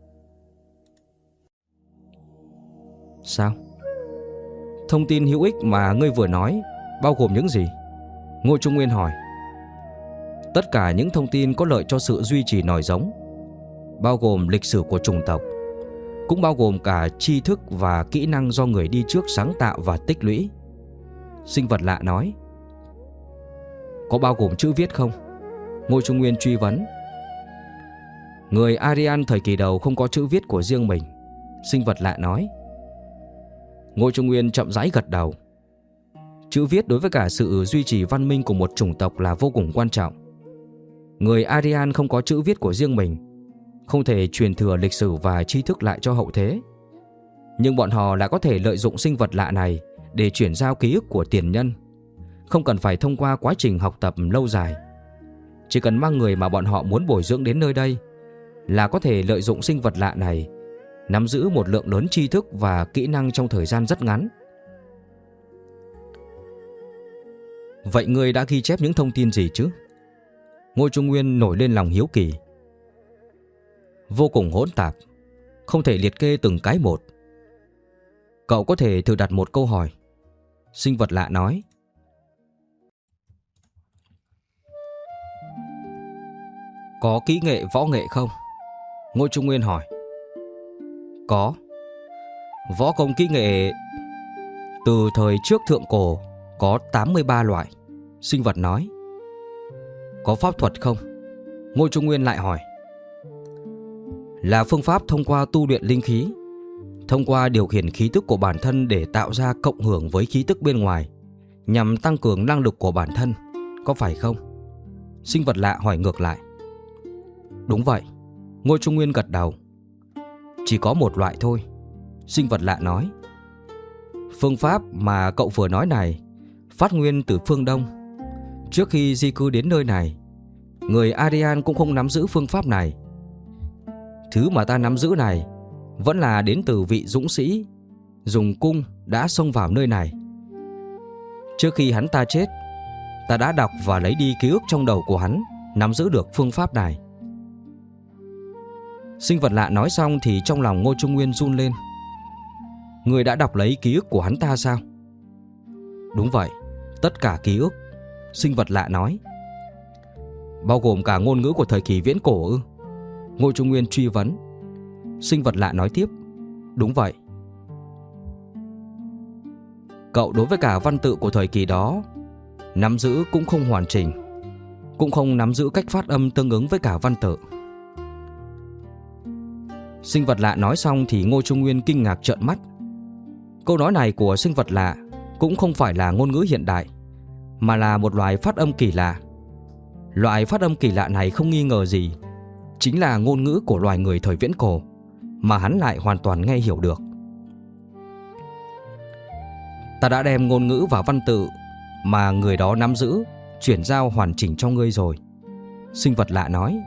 Sao? Thông tin hữu ích mà ngươi vừa nói bao gồm những gì? Ngô Trung Nguyên hỏi. Tất cả những thông tin có lợi cho sự duy trì nòi giống, bao gồm lịch sử của chủng tộc, cũng bao gồm cả tri thức và kỹ năng do người đi trước sáng tạo và tích lũy. Sinh vật lạ nói. Có bao gồm chữ viết không? Ngô Trung Nguyên truy vấn. Người Aryan thời kỳ đầu không có chữ viết của riêng mình, sinh vật lạ nói. Ngô Trung Nguyên chậm rãi gật đầu. Chữ viết đối với cả sự duy trì văn minh của một chủng tộc là vô cùng quan trọng. Người Aryan không có chữ viết của riêng mình, không thể truyền thừa lịch sử và tri thức lại cho hậu thế. Nhưng bọn họ lại có thể lợi dụng sinh vật lạ này để chuyển giao ký ức của tiền nhân, không cần phải thông qua quá trình học tập lâu dài. Chỉ cần mang người mà bọn họ muốn bồi dưỡng đến nơi đây là có thể lợi dụng sinh vật lạ này, nắm giữ một lượng lớn tri thức và kỹ năng trong thời gian rất ngắn. Vậy ngươi đã ghi chép những thông tin gì chứ? Ngô Trung Nguyên nổi lên lòng hiếu kỳ. Vô cùng hỗn tạp, không thể liệt kê từng cái một. Cậu có thể thử đặt một câu hỏi. Sinh vật lạ nói. Có kỹ nghệ võ nghệ không? Ngô Trung Nguyên hỏi. Có. Võ công kỹ nghệ từ thời trước thượng cổ có 83 loại. Sinh vật nói. Có pháp thuật không? Ngô Trung Nguyên lại hỏi. Là phương pháp thông qua tu luyện linh khí, thông qua điều khiển khí tức của bản thân để tạo ra cộng hưởng với khí tức bên ngoài, nhằm tăng cường năng lực của bản thân, có phải không? Sinh vật lạ hỏi ngược lại. Đúng vậy. Ngô Trung Nguyên gật đầu. Chỉ có một loại thôi. Sinh vật lạ nói. Phương pháp mà cậu vừa nói này phát nguyên từ phương Đông. Trước khi di cư đến nơi này, người Aryan cũng không nắm giữ phương pháp này. Thứ mà ta nắm giữ này vẫn là đến từ vị dũng sĩ dùng cung đã xông vào nơi này. Trước khi hắn ta chết, ta đã đọc và lấy đi ký ức trong đầu của hắn, nắm giữ được phương pháp này. Sinh vật lạ nói xong thì trong lòng Ngô Trung Nguyên run lên. Người đã đọc lấy ký ức của hắn ta sao? Đúng vậy, tất cả ký ức. Sinh vật lạ nói. Bao gồm cả ngôn ngữ của thời kỳ viễn cổ ư? Ngô Trung Nguyên truy vấn. Sinh vật lạ nói tiếp. Đúng vậy. Cậu đối với cả văn tự của thời kỳ đó nắm giữ cũng không hoàn chỉnh, cũng không nắm giữ cách phát âm tương ứng với cả văn tự. Sinh vật lạ nói xong thì Ngô Trung Nguyên kinh ngạc trợn mắt. Câu nói này của sinh vật lạ cũng không phải là ngôn ngữ hiện đại, mà là một loại phát âm kỳ lạ. Loại phát âm kỳ lạ này không nghi ngờ gì chính là ngôn ngữ của loài người thời viễn cổ, mà hắn lại hoàn toàn nghe hiểu được. Ta đã đem ngôn ngữ và văn tự mà người đó nắm giữ chuyển giao hoàn chỉnh cho ngươi rồi. Sinh vật lạ nói.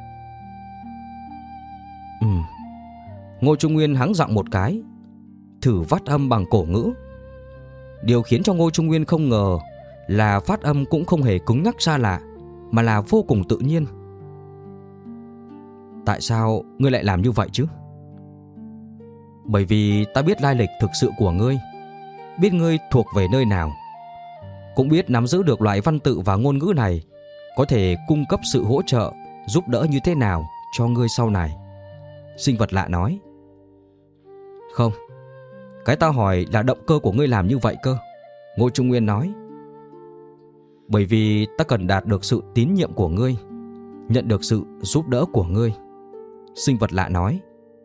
Ngô Trung Nguyên hắng giọng một cái, thử phát âm bằng cổ ngữ. Điều khiến cho Ngô Trung Nguyên không ngờ là phát âm cũng không hề cứng nhắc xa lạ, mà là vô cùng tự nhiên. Tại sao ngươi lại làm như vậy chứ? Bởi vì ta biết lai lịch thực sự của ngươi, biết ngươi thuộc về nơi nào, cũng biết nắm giữ được loại văn tự và ngôn ngữ này có thể cung cấp sự hỗ trợ, giúp đỡ như thế nào cho ngươi sau này. Sinh vật lạ nói. Không, cái ta hỏi là động cơ của ngươi làm như vậy cơ. Ngô Trung Nguyên nói. Bởi vì ta cần đạt được sự tín nhiệm của ngươi, nhận được sự giúp đỡ của ngươi. Sinh vật lạ nói.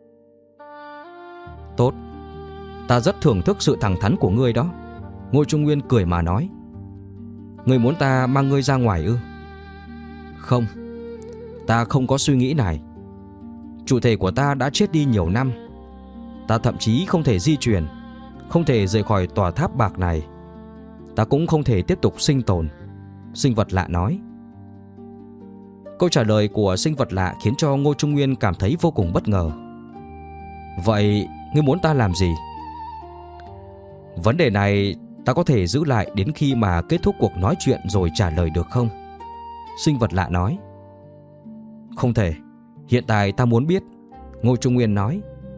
Tốt, ta rất thưởng thức sự thẳng thắn của ngươi đó. Ngô Trung Nguyên cười mà nói. Ngươi muốn ta mang ngươi ra ngoài ư? Không, ta không có suy nghĩ này. Chủ thể của ta đã chết đi nhiều năm. Ta thậm chí không thể di chuyển, không thể rời khỏi tòa tháp bạc này. Ta cũng không thể tiếp tục sinh tồn. Sinh vật lạ nói. Câu trả lời của sinh vật lạ khiến cho Ngô Trung Nguyên cảm thấy vô cùng bất ngờ. Vậy ngươi muốn ta làm gì? Vấn đề này ta có thể giữ lại đến khi mà kết thúc cuộc nói chuyện rồi trả lời được không? Sinh vật lạ nói. Không thể, hiện tại ta muốn biết. Ngô Trung Nguyên nói.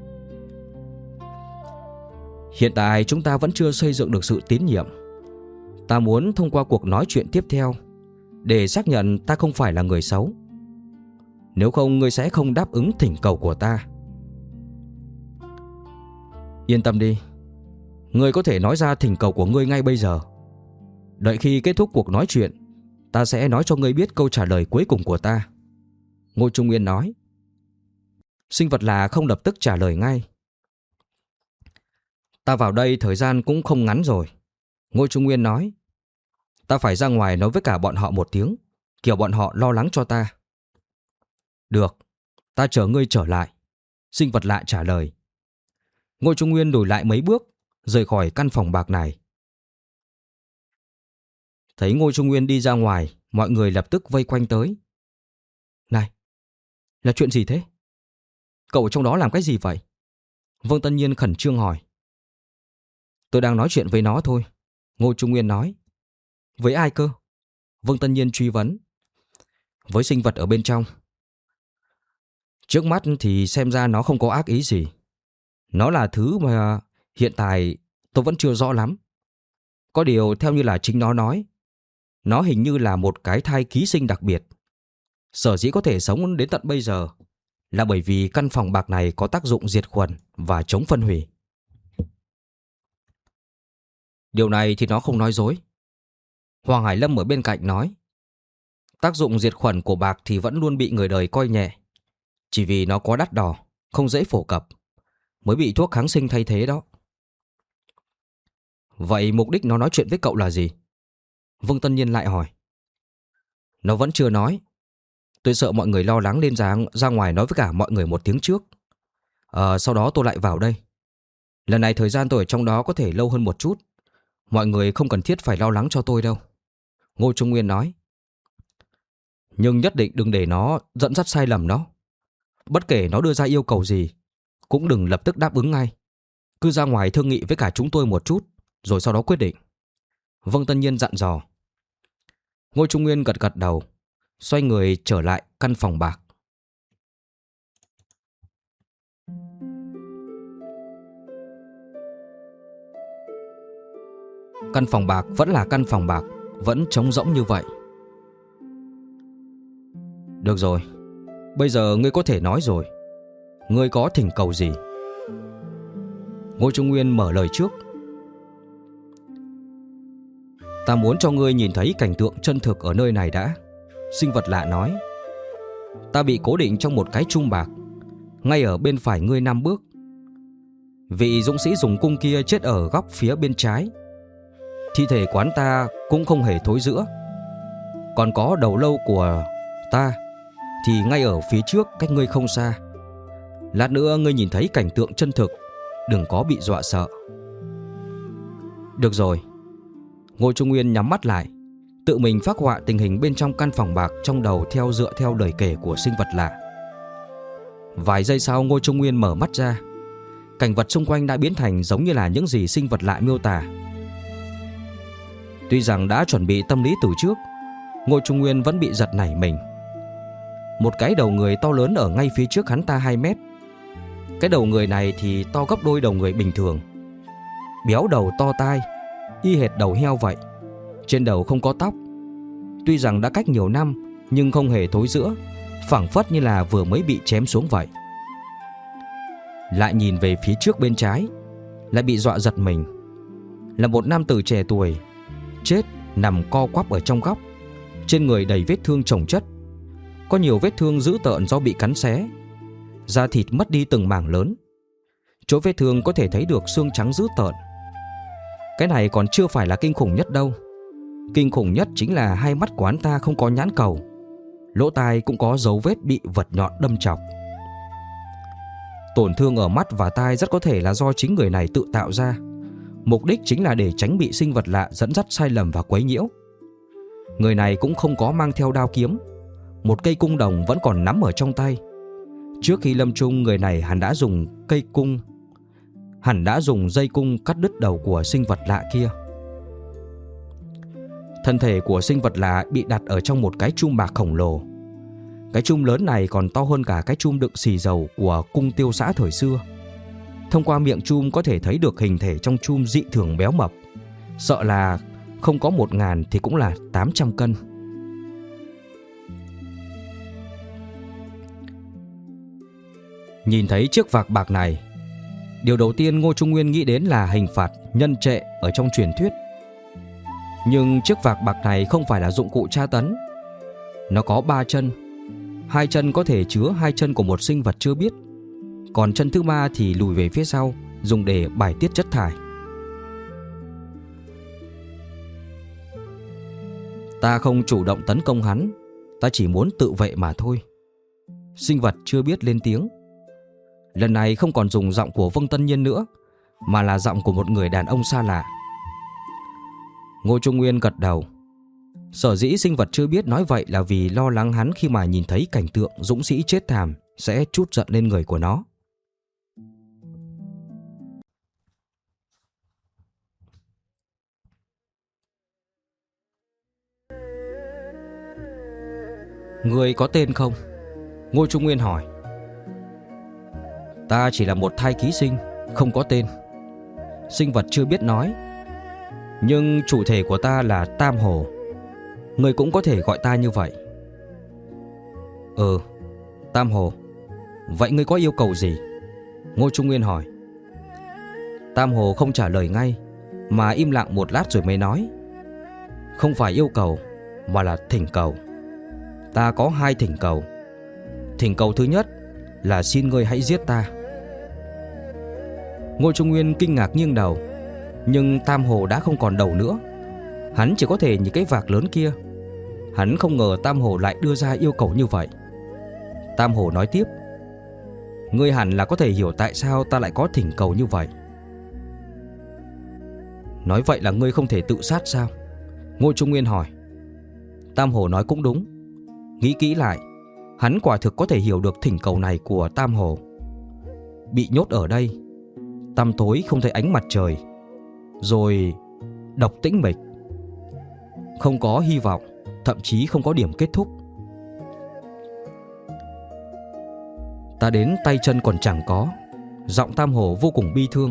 Hiện tại chúng ta vẫn chưa xây dựng được sự tín nhiệm. Ta muốn thông qua cuộc nói chuyện tiếp theo để xác nhận ta không phải là người xấu. Nếu không, ngươi sẽ không đáp ứng thỉnh cầu của ta. Yên tâm đi, ngươi có thể nói ra thỉnh cầu của ngươi ngay bây giờ. Đợi khi kết thúc cuộc nói chuyện, ta sẽ nói cho ngươi biết câu trả lời cuối cùng của ta. Ngô Trung Nguyên nói. Sinh vật lạ không lập tức trả lời ngay. Ta vào đây thời gian cũng không ngắn rồi. Ngô Trung Nguyên nói. Ta phải ra ngoài nói với cả bọn họ một tiếng, kiểu bọn họ lo lắng cho ta. Được, ta chờ ngươi trở lại. Sinh vật lạ trả lời. Ngô Trung Nguyên lùi lại mấy bước, rời khỏi căn phòng bạc này. Thấy Ngô Trung Nguyên đi ra ngoài, mọi người lập tức vây quanh tới. Này, là chuyện gì thế? Cậu ở trong đó làm cái gì vậy? Vương Tân Nhiên khẩn trương hỏi. Tôi đang nói chuyện với nó thôi. Ngô Trung Nguyên nói. Với ai cơ? Vương Tân Nhiên truy vấn. Với sinh vật ở bên trong. Trước mắt thì xem ra nó không có ác ý gì. Nó là thứ mà hiện tại tôi vẫn chưa rõ lắm. Có điều theo như là chính nó nói, nó hình như là một cái thai ký sinh đặc biệt. Sở dĩ có thể sống đến tận bây giờ là bởi vì căn phòng bạc này có tác dụng diệt khuẩn và chống phân hủy. Điều này thì nó không nói dối. Hoàng Hải Lâm ở bên cạnh nói. Tác dụng diệt khuẩn của bạc thì vẫn luôn bị người đời coi nhẹ. Chỉ vì nó quá đắt đỏ, không dễ phổ cập, mới bị thuốc kháng sinh thay thế đó. Vậy mục đích nó nói chuyện với cậu là gì? Vương Tân Nhiên lại hỏi. Nó vẫn chưa nói. Tôi sợ mọi người lo lắng nên ra ngoài nói với cả mọi người một tiếng trước. Sau đó tôi lại vào đây. Lần này thời gian tôi ở trong đó có thể lâu hơn một chút. Mọi người không cần thiết phải lo lắng cho tôi đâu. Ngô Trung Nguyên nói. Nhưng nhất định đừng để nó dẫn dắt sai lầm nó. Bất kể nó đưa ra yêu cầu gì, cũng đừng lập tức đáp ứng ngay. Cứ ra ngoài thương nghị với cả chúng tôi một chút, rồi sau đó quyết định. Vương Tân Nhiên dặn dò. Ngô Trung Nguyên gật gật đầu, xoay người trở lại căn phòng bạc. Căn phòng bạc vẫn là căn phòng bạc, vẫn trống rỗng như vậy. Được rồi, bây giờ ngươi có thể nói rồi. Ngươi có thỉnh cầu gì? Ngô Trung Nguyên mở lời trước. Ta muốn cho ngươi nhìn thấy cảnh tượng chân thực ở nơi này đã. Sinh vật lạ nói. Ta bị cố định trong một cái chum bạc, ngay ở bên phải ngươi 5 bước. Vị dũng sĩ dùng cung kia chết ở góc phía bên trái. Thi thể quán ta cũng không hề thối rữa. Còn có đầu lâu của ta thì ngay ở phía trước cách ngươi không xa. Lát nữa ngươi nhìn thấy cảnh tượng chân thực, đừng có bị dọa sợ. Được rồi. Ngô Trung Nguyên nhắm mắt lại, tự mình phác họa tình hình bên trong căn phòng bạc trong đầu dựa theo lời kể của sinh vật lạ. Vài giây sau, Ngô Trung Nguyên mở mắt ra. Cảnh vật xung quanh đã biến thành giống như là những gì sinh vật lạ miêu tả. Tuy rằng đã chuẩn bị tâm lý từ trước, Ngô Trung Nguyên vẫn bị giật nảy mình. một cái đầu người to lớn ở ngay phía trước hắn ta 2 mét. Cái đầu người này thì to gấp đôi đầu người bình thường. Béo đầu to tai, y hệt đầu heo vậy. Trên đầu không có tóc. Tuy rằng đã cách nhiều năm nhưng không hề thối rữa, phảng phất như là vừa mới bị chém xuống vậy. Lại nhìn về phía trước bên trái, lại bị dọa giật mình. Là một nam tử trẻ tuổi, chết nằm co quắp ở trong góc. Trên người đầy vết thương chồng chất. Có nhiều vết thương dữ tợn do bị cắn xé. Da thịt mất đi từng mảng lớn. Chỗ vết thương có thể thấy được xương trắng dữ tợn. Cái này còn chưa phải là kinh khủng nhất đâu. Kinh khủng nhất chính là hai mắt của hắn ta không có nhãn cầu. Lỗ tai cũng có dấu vết bị vật nhọn đâm chọc. Tổn thương ở mắt và tai rất có thể là do chính người này tự tạo ra. Mục đích chính là để tránh bị sinh vật lạ dẫn dắt sai lầm và quấy nhiễu. Người này cũng không có mang theo đao kiếm. Một cây cung đồng vẫn còn nắm ở trong tay. Trước khi lâm chung, người này hẳn đã dùng dây cung cắt đứt đầu của sinh vật lạ kia. Thân thể của sinh vật lạ bị đặt ở trong một cái chum bạc khổng lồ. Cái chum lớn này còn to hơn cả cái chum đựng xì dầu của cung tiêu xã thời xưa. Thông qua miệng chum có thể thấy được hình thể trong chum dị thường béo mập. Sợ là không có 1.000 thì cũng là 800 cân. Nhìn thấy chiếc vạc bạc này, điều đầu tiên Ngô Trung Nguyên nghĩ đến là hình phạt nhân trệ ở trong truyền thuyết. Nhưng chiếc vạc bạc này không phải là dụng cụ tra tấn. Nó có 3 chân. 2 chân có thể chứa 2 chân của một sinh vật chưa biết. Còn chân thứ 3 thì lùi về phía sau, dùng để bài tiết chất thải. Ta không chủ động tấn công hắn, ta chỉ muốn tự vệ mà thôi. Sinh vật chưa biết lên tiếng. Lần này không còn dùng giọng của Vương Tân Nhiên nữa, mà là giọng của một người đàn ông xa lạ. Ngô Trung Nguyên gật đầu. Sở dĩ sinh vật chưa biết nói vậy là vì lo lắng hắn khi mà nhìn thấy cảnh tượng dũng sĩ chết thảm sẽ trút giận lên người của nó. Người có tên không? Ngô Trung Nguyên hỏi. Ta chỉ là một thai ký sinh, không có tên. Sinh vật chưa biết nói. Nhưng chủ thể của ta là Tam Hồ. Người cũng có thể gọi ta như vậy. Tam Hồ. Vậy ngươi có yêu cầu gì? Ngô Trung Nguyên hỏi. Tam Hồ không trả lời ngay, mà im lặng một lát rồi mới nói. Không phải yêu cầu, mà là thỉnh cầu. Ta có 2 thỉnh cầu. Thỉnh cầu thứ nhất là xin ngươi hãy giết ta. Ngô Trung Nguyên kinh ngạc nghiêng đầu. Nhưng Tam Hồ đã không còn đầu nữa. Hắn chỉ có thể nhìn cái vạc lớn kia. Hắn không ngờ Tam Hồ lại đưa ra yêu cầu như vậy. Tam Hồ nói tiếp. Ngươi hẳn là có thể hiểu tại sao ta lại có thỉnh cầu như vậy. Nói vậy là ngươi không thể tự sát sao? Ngô Trung Nguyên hỏi. Tam Hồ nói cũng đúng. Nghĩ kỹ lại, hắn quả thực có thể hiểu được thỉnh cầu này của Tam Hồ. Bị nhốt ở đây, tăm tối không thấy ánh mặt trời, rồi độc tĩnh mịch, không có hy vọng, thậm chí không có điểm kết thúc. Ta đến tay chân còn chẳng có. Giọng Tam Hồ vô cùng bi thương.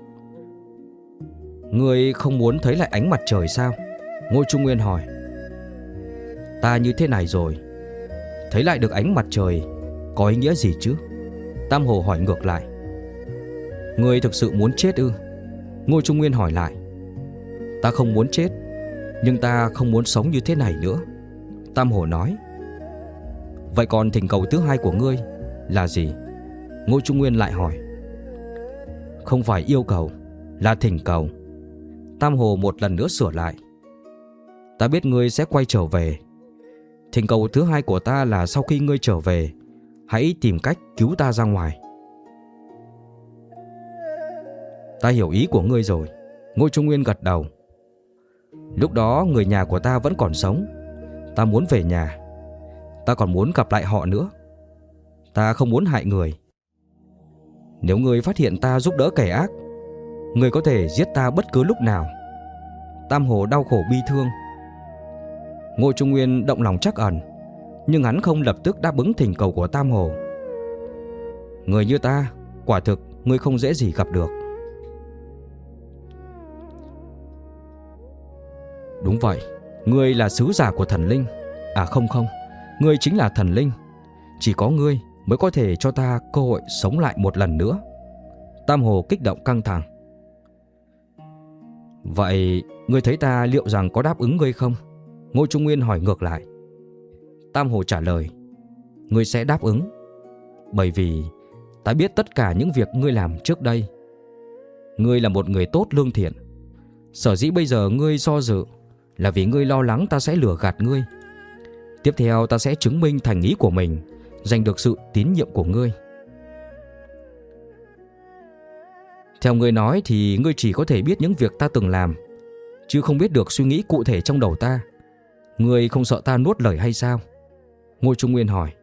Ngươi không muốn thấy lại ánh mặt trời sao? Ngô Trung Nguyên hỏi. Ta như thế này rồi, thấy lại được ánh mặt trời có ý nghĩa gì chứ? Tam Hồ hỏi ngược lại. Ngươi thực sự muốn chết ư? Ngô Trung Nguyên hỏi lại. Ta không muốn chết, nhưng ta không muốn sống như thế này nữa. Tam Hồ nói. Vậy còn thỉnh cầu thứ 2 của ngươi là gì? Ngô Trung Nguyên lại hỏi. Không phải yêu cầu, là thỉnh cầu. Tam Hồ một lần nữa sửa lại. Ta biết ngươi sẽ quay trở về. Thỉnh cầu thứ 2 của ta là sau khi ngươi trở về, hãy tìm cách cứu ta ra ngoài. Ta hiểu ý của ngươi rồi. Ngô Trung Nguyên gật đầu. Lúc đó người nhà của ta vẫn còn sống. Ta muốn về nhà. Ta còn muốn gặp lại họ nữa. Ta không muốn hại người. Nếu ngươi phát hiện ta giúp đỡ kẻ ác, ngươi có thể giết ta bất cứ lúc nào. Tam Hồ đau khổ bi thương. Ngô Trung Nguyên động lòng trắc ẩn, nhưng hắn không lập tức đáp ứng thỉnh cầu của Tam Hồ. Người như ta, quả thực ngươi không dễ gì gặp được. Đúng vậy, ngươi là sứ giả của thần linh. À không, ngươi chính là thần linh. Chỉ có ngươi mới có thể cho ta cơ hội sống lại một lần nữa. Tam Hồ kích động căng thẳng. Vậy ngươi thấy ta liệu rằng có đáp ứng ngươi không? Ngô Trung Nguyên hỏi ngược lại. Tam Hồ trả lời, ngươi sẽ đáp ứng. Bởi vì ta biết tất cả những việc ngươi làm trước đây. Ngươi là một người tốt lương thiện. Sở dĩ bây giờ ngươi do dự là vì ngươi lo lắng ta sẽ lừa gạt ngươi. Tiếp theo ta sẽ chứng minh thành ý của mình, giành được sự tín nhiệm của ngươi. Theo ngươi nói thì ngươi chỉ có thể biết những việc ta từng làm, chứ không biết được suy nghĩ cụ thể trong đầu ta. Ngươi không sợ ta nuốt lời hay sao? Ngô Trung Nguyên hỏi.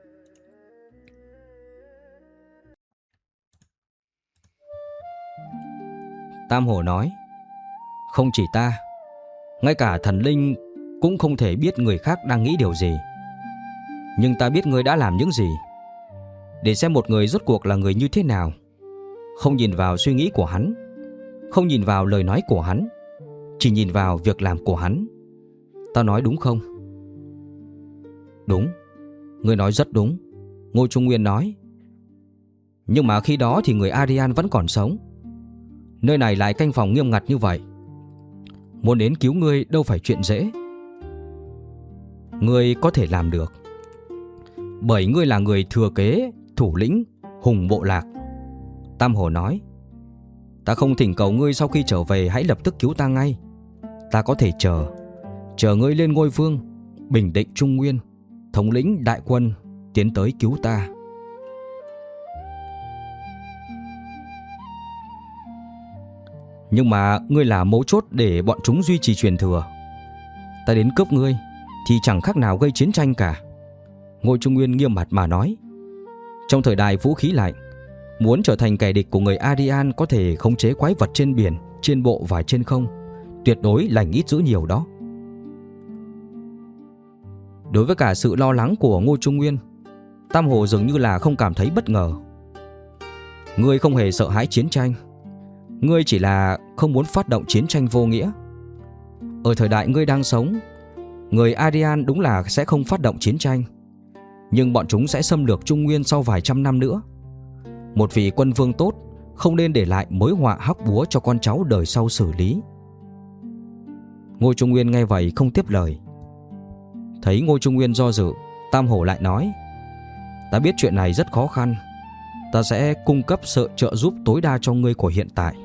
Tam Hồ nói, không chỉ ta, ngay cả thần linh cũng không thể biết người khác đang nghĩ điều gì. Nhưng ta biết ngươi đã làm những gì. Để xem một người rốt cuộc là người như thế nào. Không nhìn vào suy nghĩ của hắn, không nhìn vào lời nói của hắn, chỉ nhìn vào việc làm của hắn. Ta nói đúng không? Đúng, ngươi nói rất đúng, Ngô Trung Nguyên nói. Nhưng mà khi đó thì người Aryan vẫn còn sống. Nơi này lại canh phòng nghiêm ngặt như vậy. Muốn đến cứu ngươi đâu phải chuyện dễ. Ngươi có thể làm được, bởi ngươi là người thừa kế, thủ lĩnh, hùng bộ lạc. Tam Hồ nói, ta không thỉnh cầu ngươi sau khi trở về hãy lập tức cứu ta ngay. Ta có thể chờ ngươi lên ngôi vương, bình định Trung Nguyên, thống lĩnh đại quân tiến tới cứu ta. Nhưng mà ngươi là mấu chốt để bọn chúng duy trì truyền thừa. Ta đến cướp ngươi thì chẳng khác nào gây chiến tranh cả. Ngô Trung Nguyên nghiêm mặt mà nói. Trong thời đại vũ khí lạnh, muốn trở thành kẻ địch của người Aryan có thể khống chế quái vật trên biển, trên bộ và trên không, tuyệt đối lành ít dữ nhiều đó. Đối với cả sự lo lắng của Ngô Trung Nguyên, Tam Hồ dường như là không cảm thấy bất ngờ. Ngươi không hề sợ hãi chiến tranh. Ngươi chỉ là không muốn phát động chiến tranh vô nghĩa. Ở thời đại ngươi đang sống, người Aryan đúng là sẽ không phát động chiến tranh, nhưng bọn chúng sẽ xâm lược Trung Nguyên sau vài trăm năm nữa. Một vị quân vương tốt không nên để lại mối họa hắc búa cho con cháu đời sau xử lý. Ngô Trung Nguyên nghe vậy không tiếp lời. Thấy Ngô Trung Nguyên do dự, Tam Hổ lại nói, ta biết chuyện này rất khó khăn. Ta sẽ cung cấp sự trợ giúp tối đa cho ngươi của hiện tại.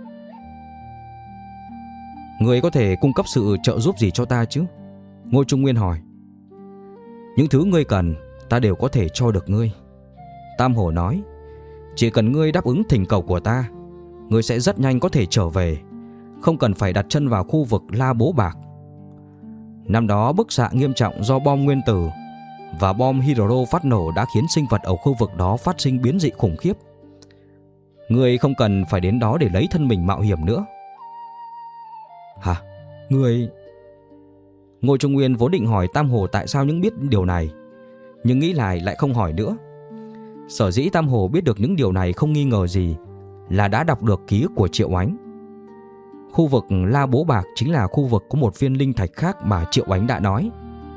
Ngươi có thể cung cấp sự trợ giúp gì cho ta chứ? Ngô Trung Nguyên hỏi. Những thứ ngươi cần ta đều có thể cho được ngươi. Tam Hổ nói, chỉ cần ngươi đáp ứng thỉnh cầu của ta, ngươi sẽ rất nhanh có thể trở về, không cần phải đặt chân vào khu vực La Bố Bạc. Năm đó bức xạ nghiêm trọng do bom nguyên tử và bom hydro phát nổ đã khiến sinh vật ở khu vực đó phát sinh biến dị khủng khiếp. Ngươi không cần phải đến đó để lấy thân mình mạo hiểm nữa. Hả? Ngươi... Ngô Trung Nguyên vốn định hỏi Tam Hồ tại sao những biết điều này, nhưng nghĩ lại không hỏi nữa. Sở dĩ Tam Hồ biết được những điều này không nghi ngờ gì là đã đọc được ký ức của Triệu Ánh. Khu vực La Bố Bạc chính là khu vực có một viên linh thạch khác mà Triệu Ánh đã nói.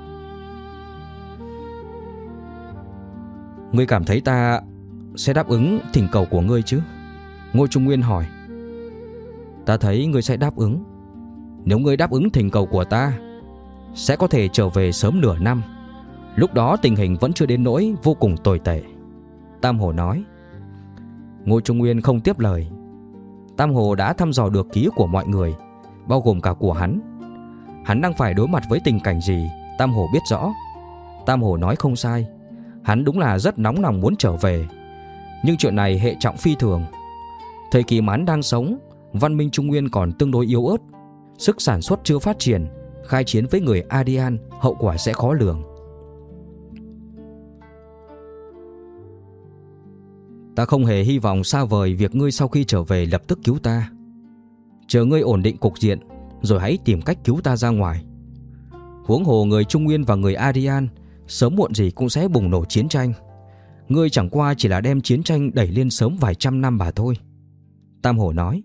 Ngươi cảm thấy ta sẽ đáp ứng thỉnh cầu của ngươi chứ? Ngô Trung Nguyên hỏi. Ta thấy ngươi sẽ đáp ứng. Nếu ngươi đáp ứng thỉnh cầu của ta, sẽ có thể trở về sớm nửa năm. Lúc đó tình hình vẫn chưa đến nỗi vô cùng tồi tệ. Tam Hồ nói. Ngô Trung Nguyên không tiếp lời. Tam Hồ đã thăm dò được ký ức của mọi người, bao gồm cả của hắn. Hắn đang phải đối mặt với tình cảnh gì, Tam Hồ biết rõ. Tam Hồ nói không sai, hắn đúng là rất nóng lòng muốn trở về. Nhưng chuyện này hệ trọng phi thường. Thời kỳ mà hắn đang sống, văn minh Trung Nguyên còn tương đối yếu ớt, sức sản xuất chưa phát triển. Khai chiến với người Aryan, hậu quả sẽ khó lường. Ta không hề hy vọng xa vời việc ngươi sau khi trở về lập tức cứu ta. Chờ ngươi ổn định cục diện, rồi hãy tìm cách cứu ta ra ngoài. Huống hồ người Trung Nguyên và người Aryan sớm muộn gì cũng sẽ bùng nổ chiến tranh. Ngươi chẳng qua chỉ là đem chiến tranh đẩy lên sớm vài trăm năm mà thôi. Tam Hổ nói.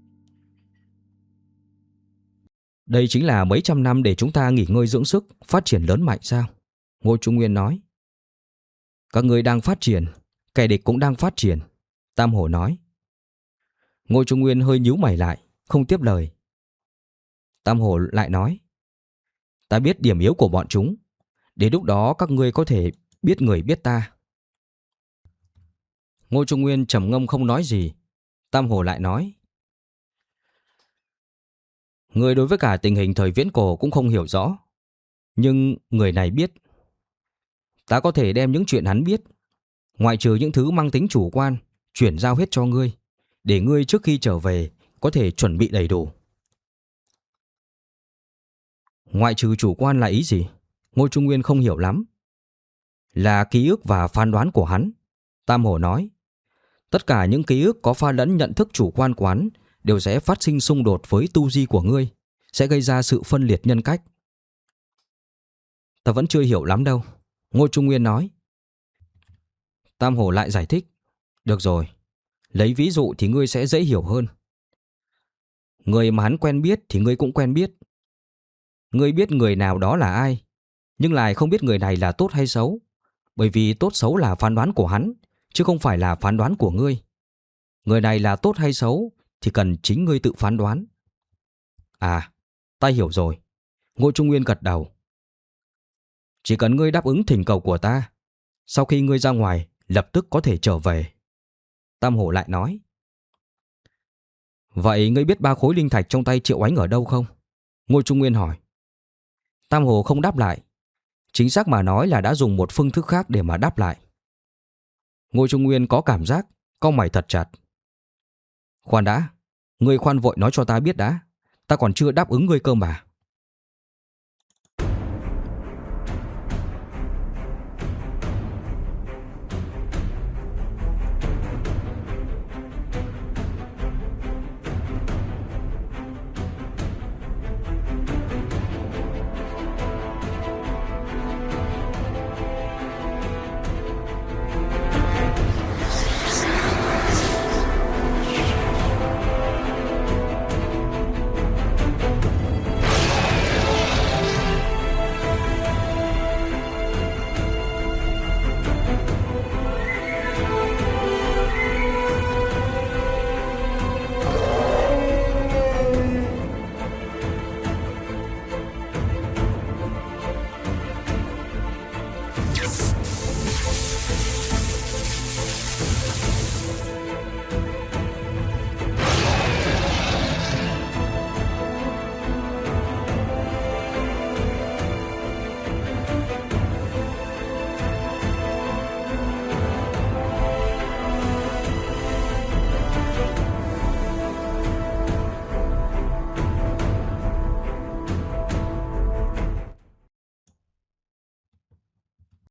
Đây chính là mấy trăm năm để chúng ta nghỉ ngơi dưỡng sức, phát triển lớn mạnh sao? Ngô Trung Nguyên nói. Các ngươi đang phát triển, kẻ địch cũng đang phát triển. Tam Hổ nói. Ngô Trung Nguyên hơi nhíu mày lại, không tiếp lời. Tam Hổ lại nói. Ta biết điểm yếu của bọn chúng. Đến lúc đó các ngươi có thể biết người biết ta. Ngô Trung Nguyên trầm ngâm không nói gì. Tam Hổ lại nói. Người đối với cả tình hình thời viễn cổ cũng không hiểu rõ. Nhưng người này biết. Ta có thể đem những chuyện hắn biết, ngoại trừ những thứ mang tính chủ quan, chuyển giao hết cho ngươi, để ngươi trước khi trở về có thể chuẩn bị đầy đủ. Ngoại trừ chủ quan là ý gì? Ngô Trung Nguyên không hiểu lắm. Là ký ức và phán đoán của hắn. Tam Hổ nói. Tất cả những ký ức có pha lẫn nhận thức chủ quan của hắn đều sẽ phát sinh xung đột với tu vi của ngươi, sẽ gây ra sự phân liệt nhân cách. Ta vẫn chưa hiểu lắm đâu. Ngô Trung Nguyên nói. Tam Hổ lại giải thích. Được rồi, lấy ví dụ thì ngươi sẽ dễ hiểu hơn. Người mà hắn quen biết thì ngươi cũng quen biết. Ngươi biết người nào đó là ai, nhưng lại không biết người này là tốt hay xấu, bởi vì tốt xấu là phán đoán của hắn, chứ không phải là phán đoán của ngươi. Người này là tốt hay xấu thì cần chính ngươi tự phán đoán. À, ta hiểu rồi. Ngô Trung Nguyên gật đầu. Chỉ cần ngươi đáp ứng thỉnh cầu của ta, sau khi ngươi ra ngoài lập tức có thể trở về. Tam Hổ lại nói. Vậy ngươi biết 3 khối linh thạch trong tay Triệu Ánh ở đâu không? Ngô Trung Nguyên hỏi. Tam Hổ không đáp lại. Chính xác mà nói là đã dùng một phương thức khác để mà đáp lại. Ngô Trung Nguyên có cảm giác cau mày thật chặt. Khoan đã, ngươi khoan vội nói cho ta biết đã. Ta còn chưa đáp ứng ngươi cơ mà.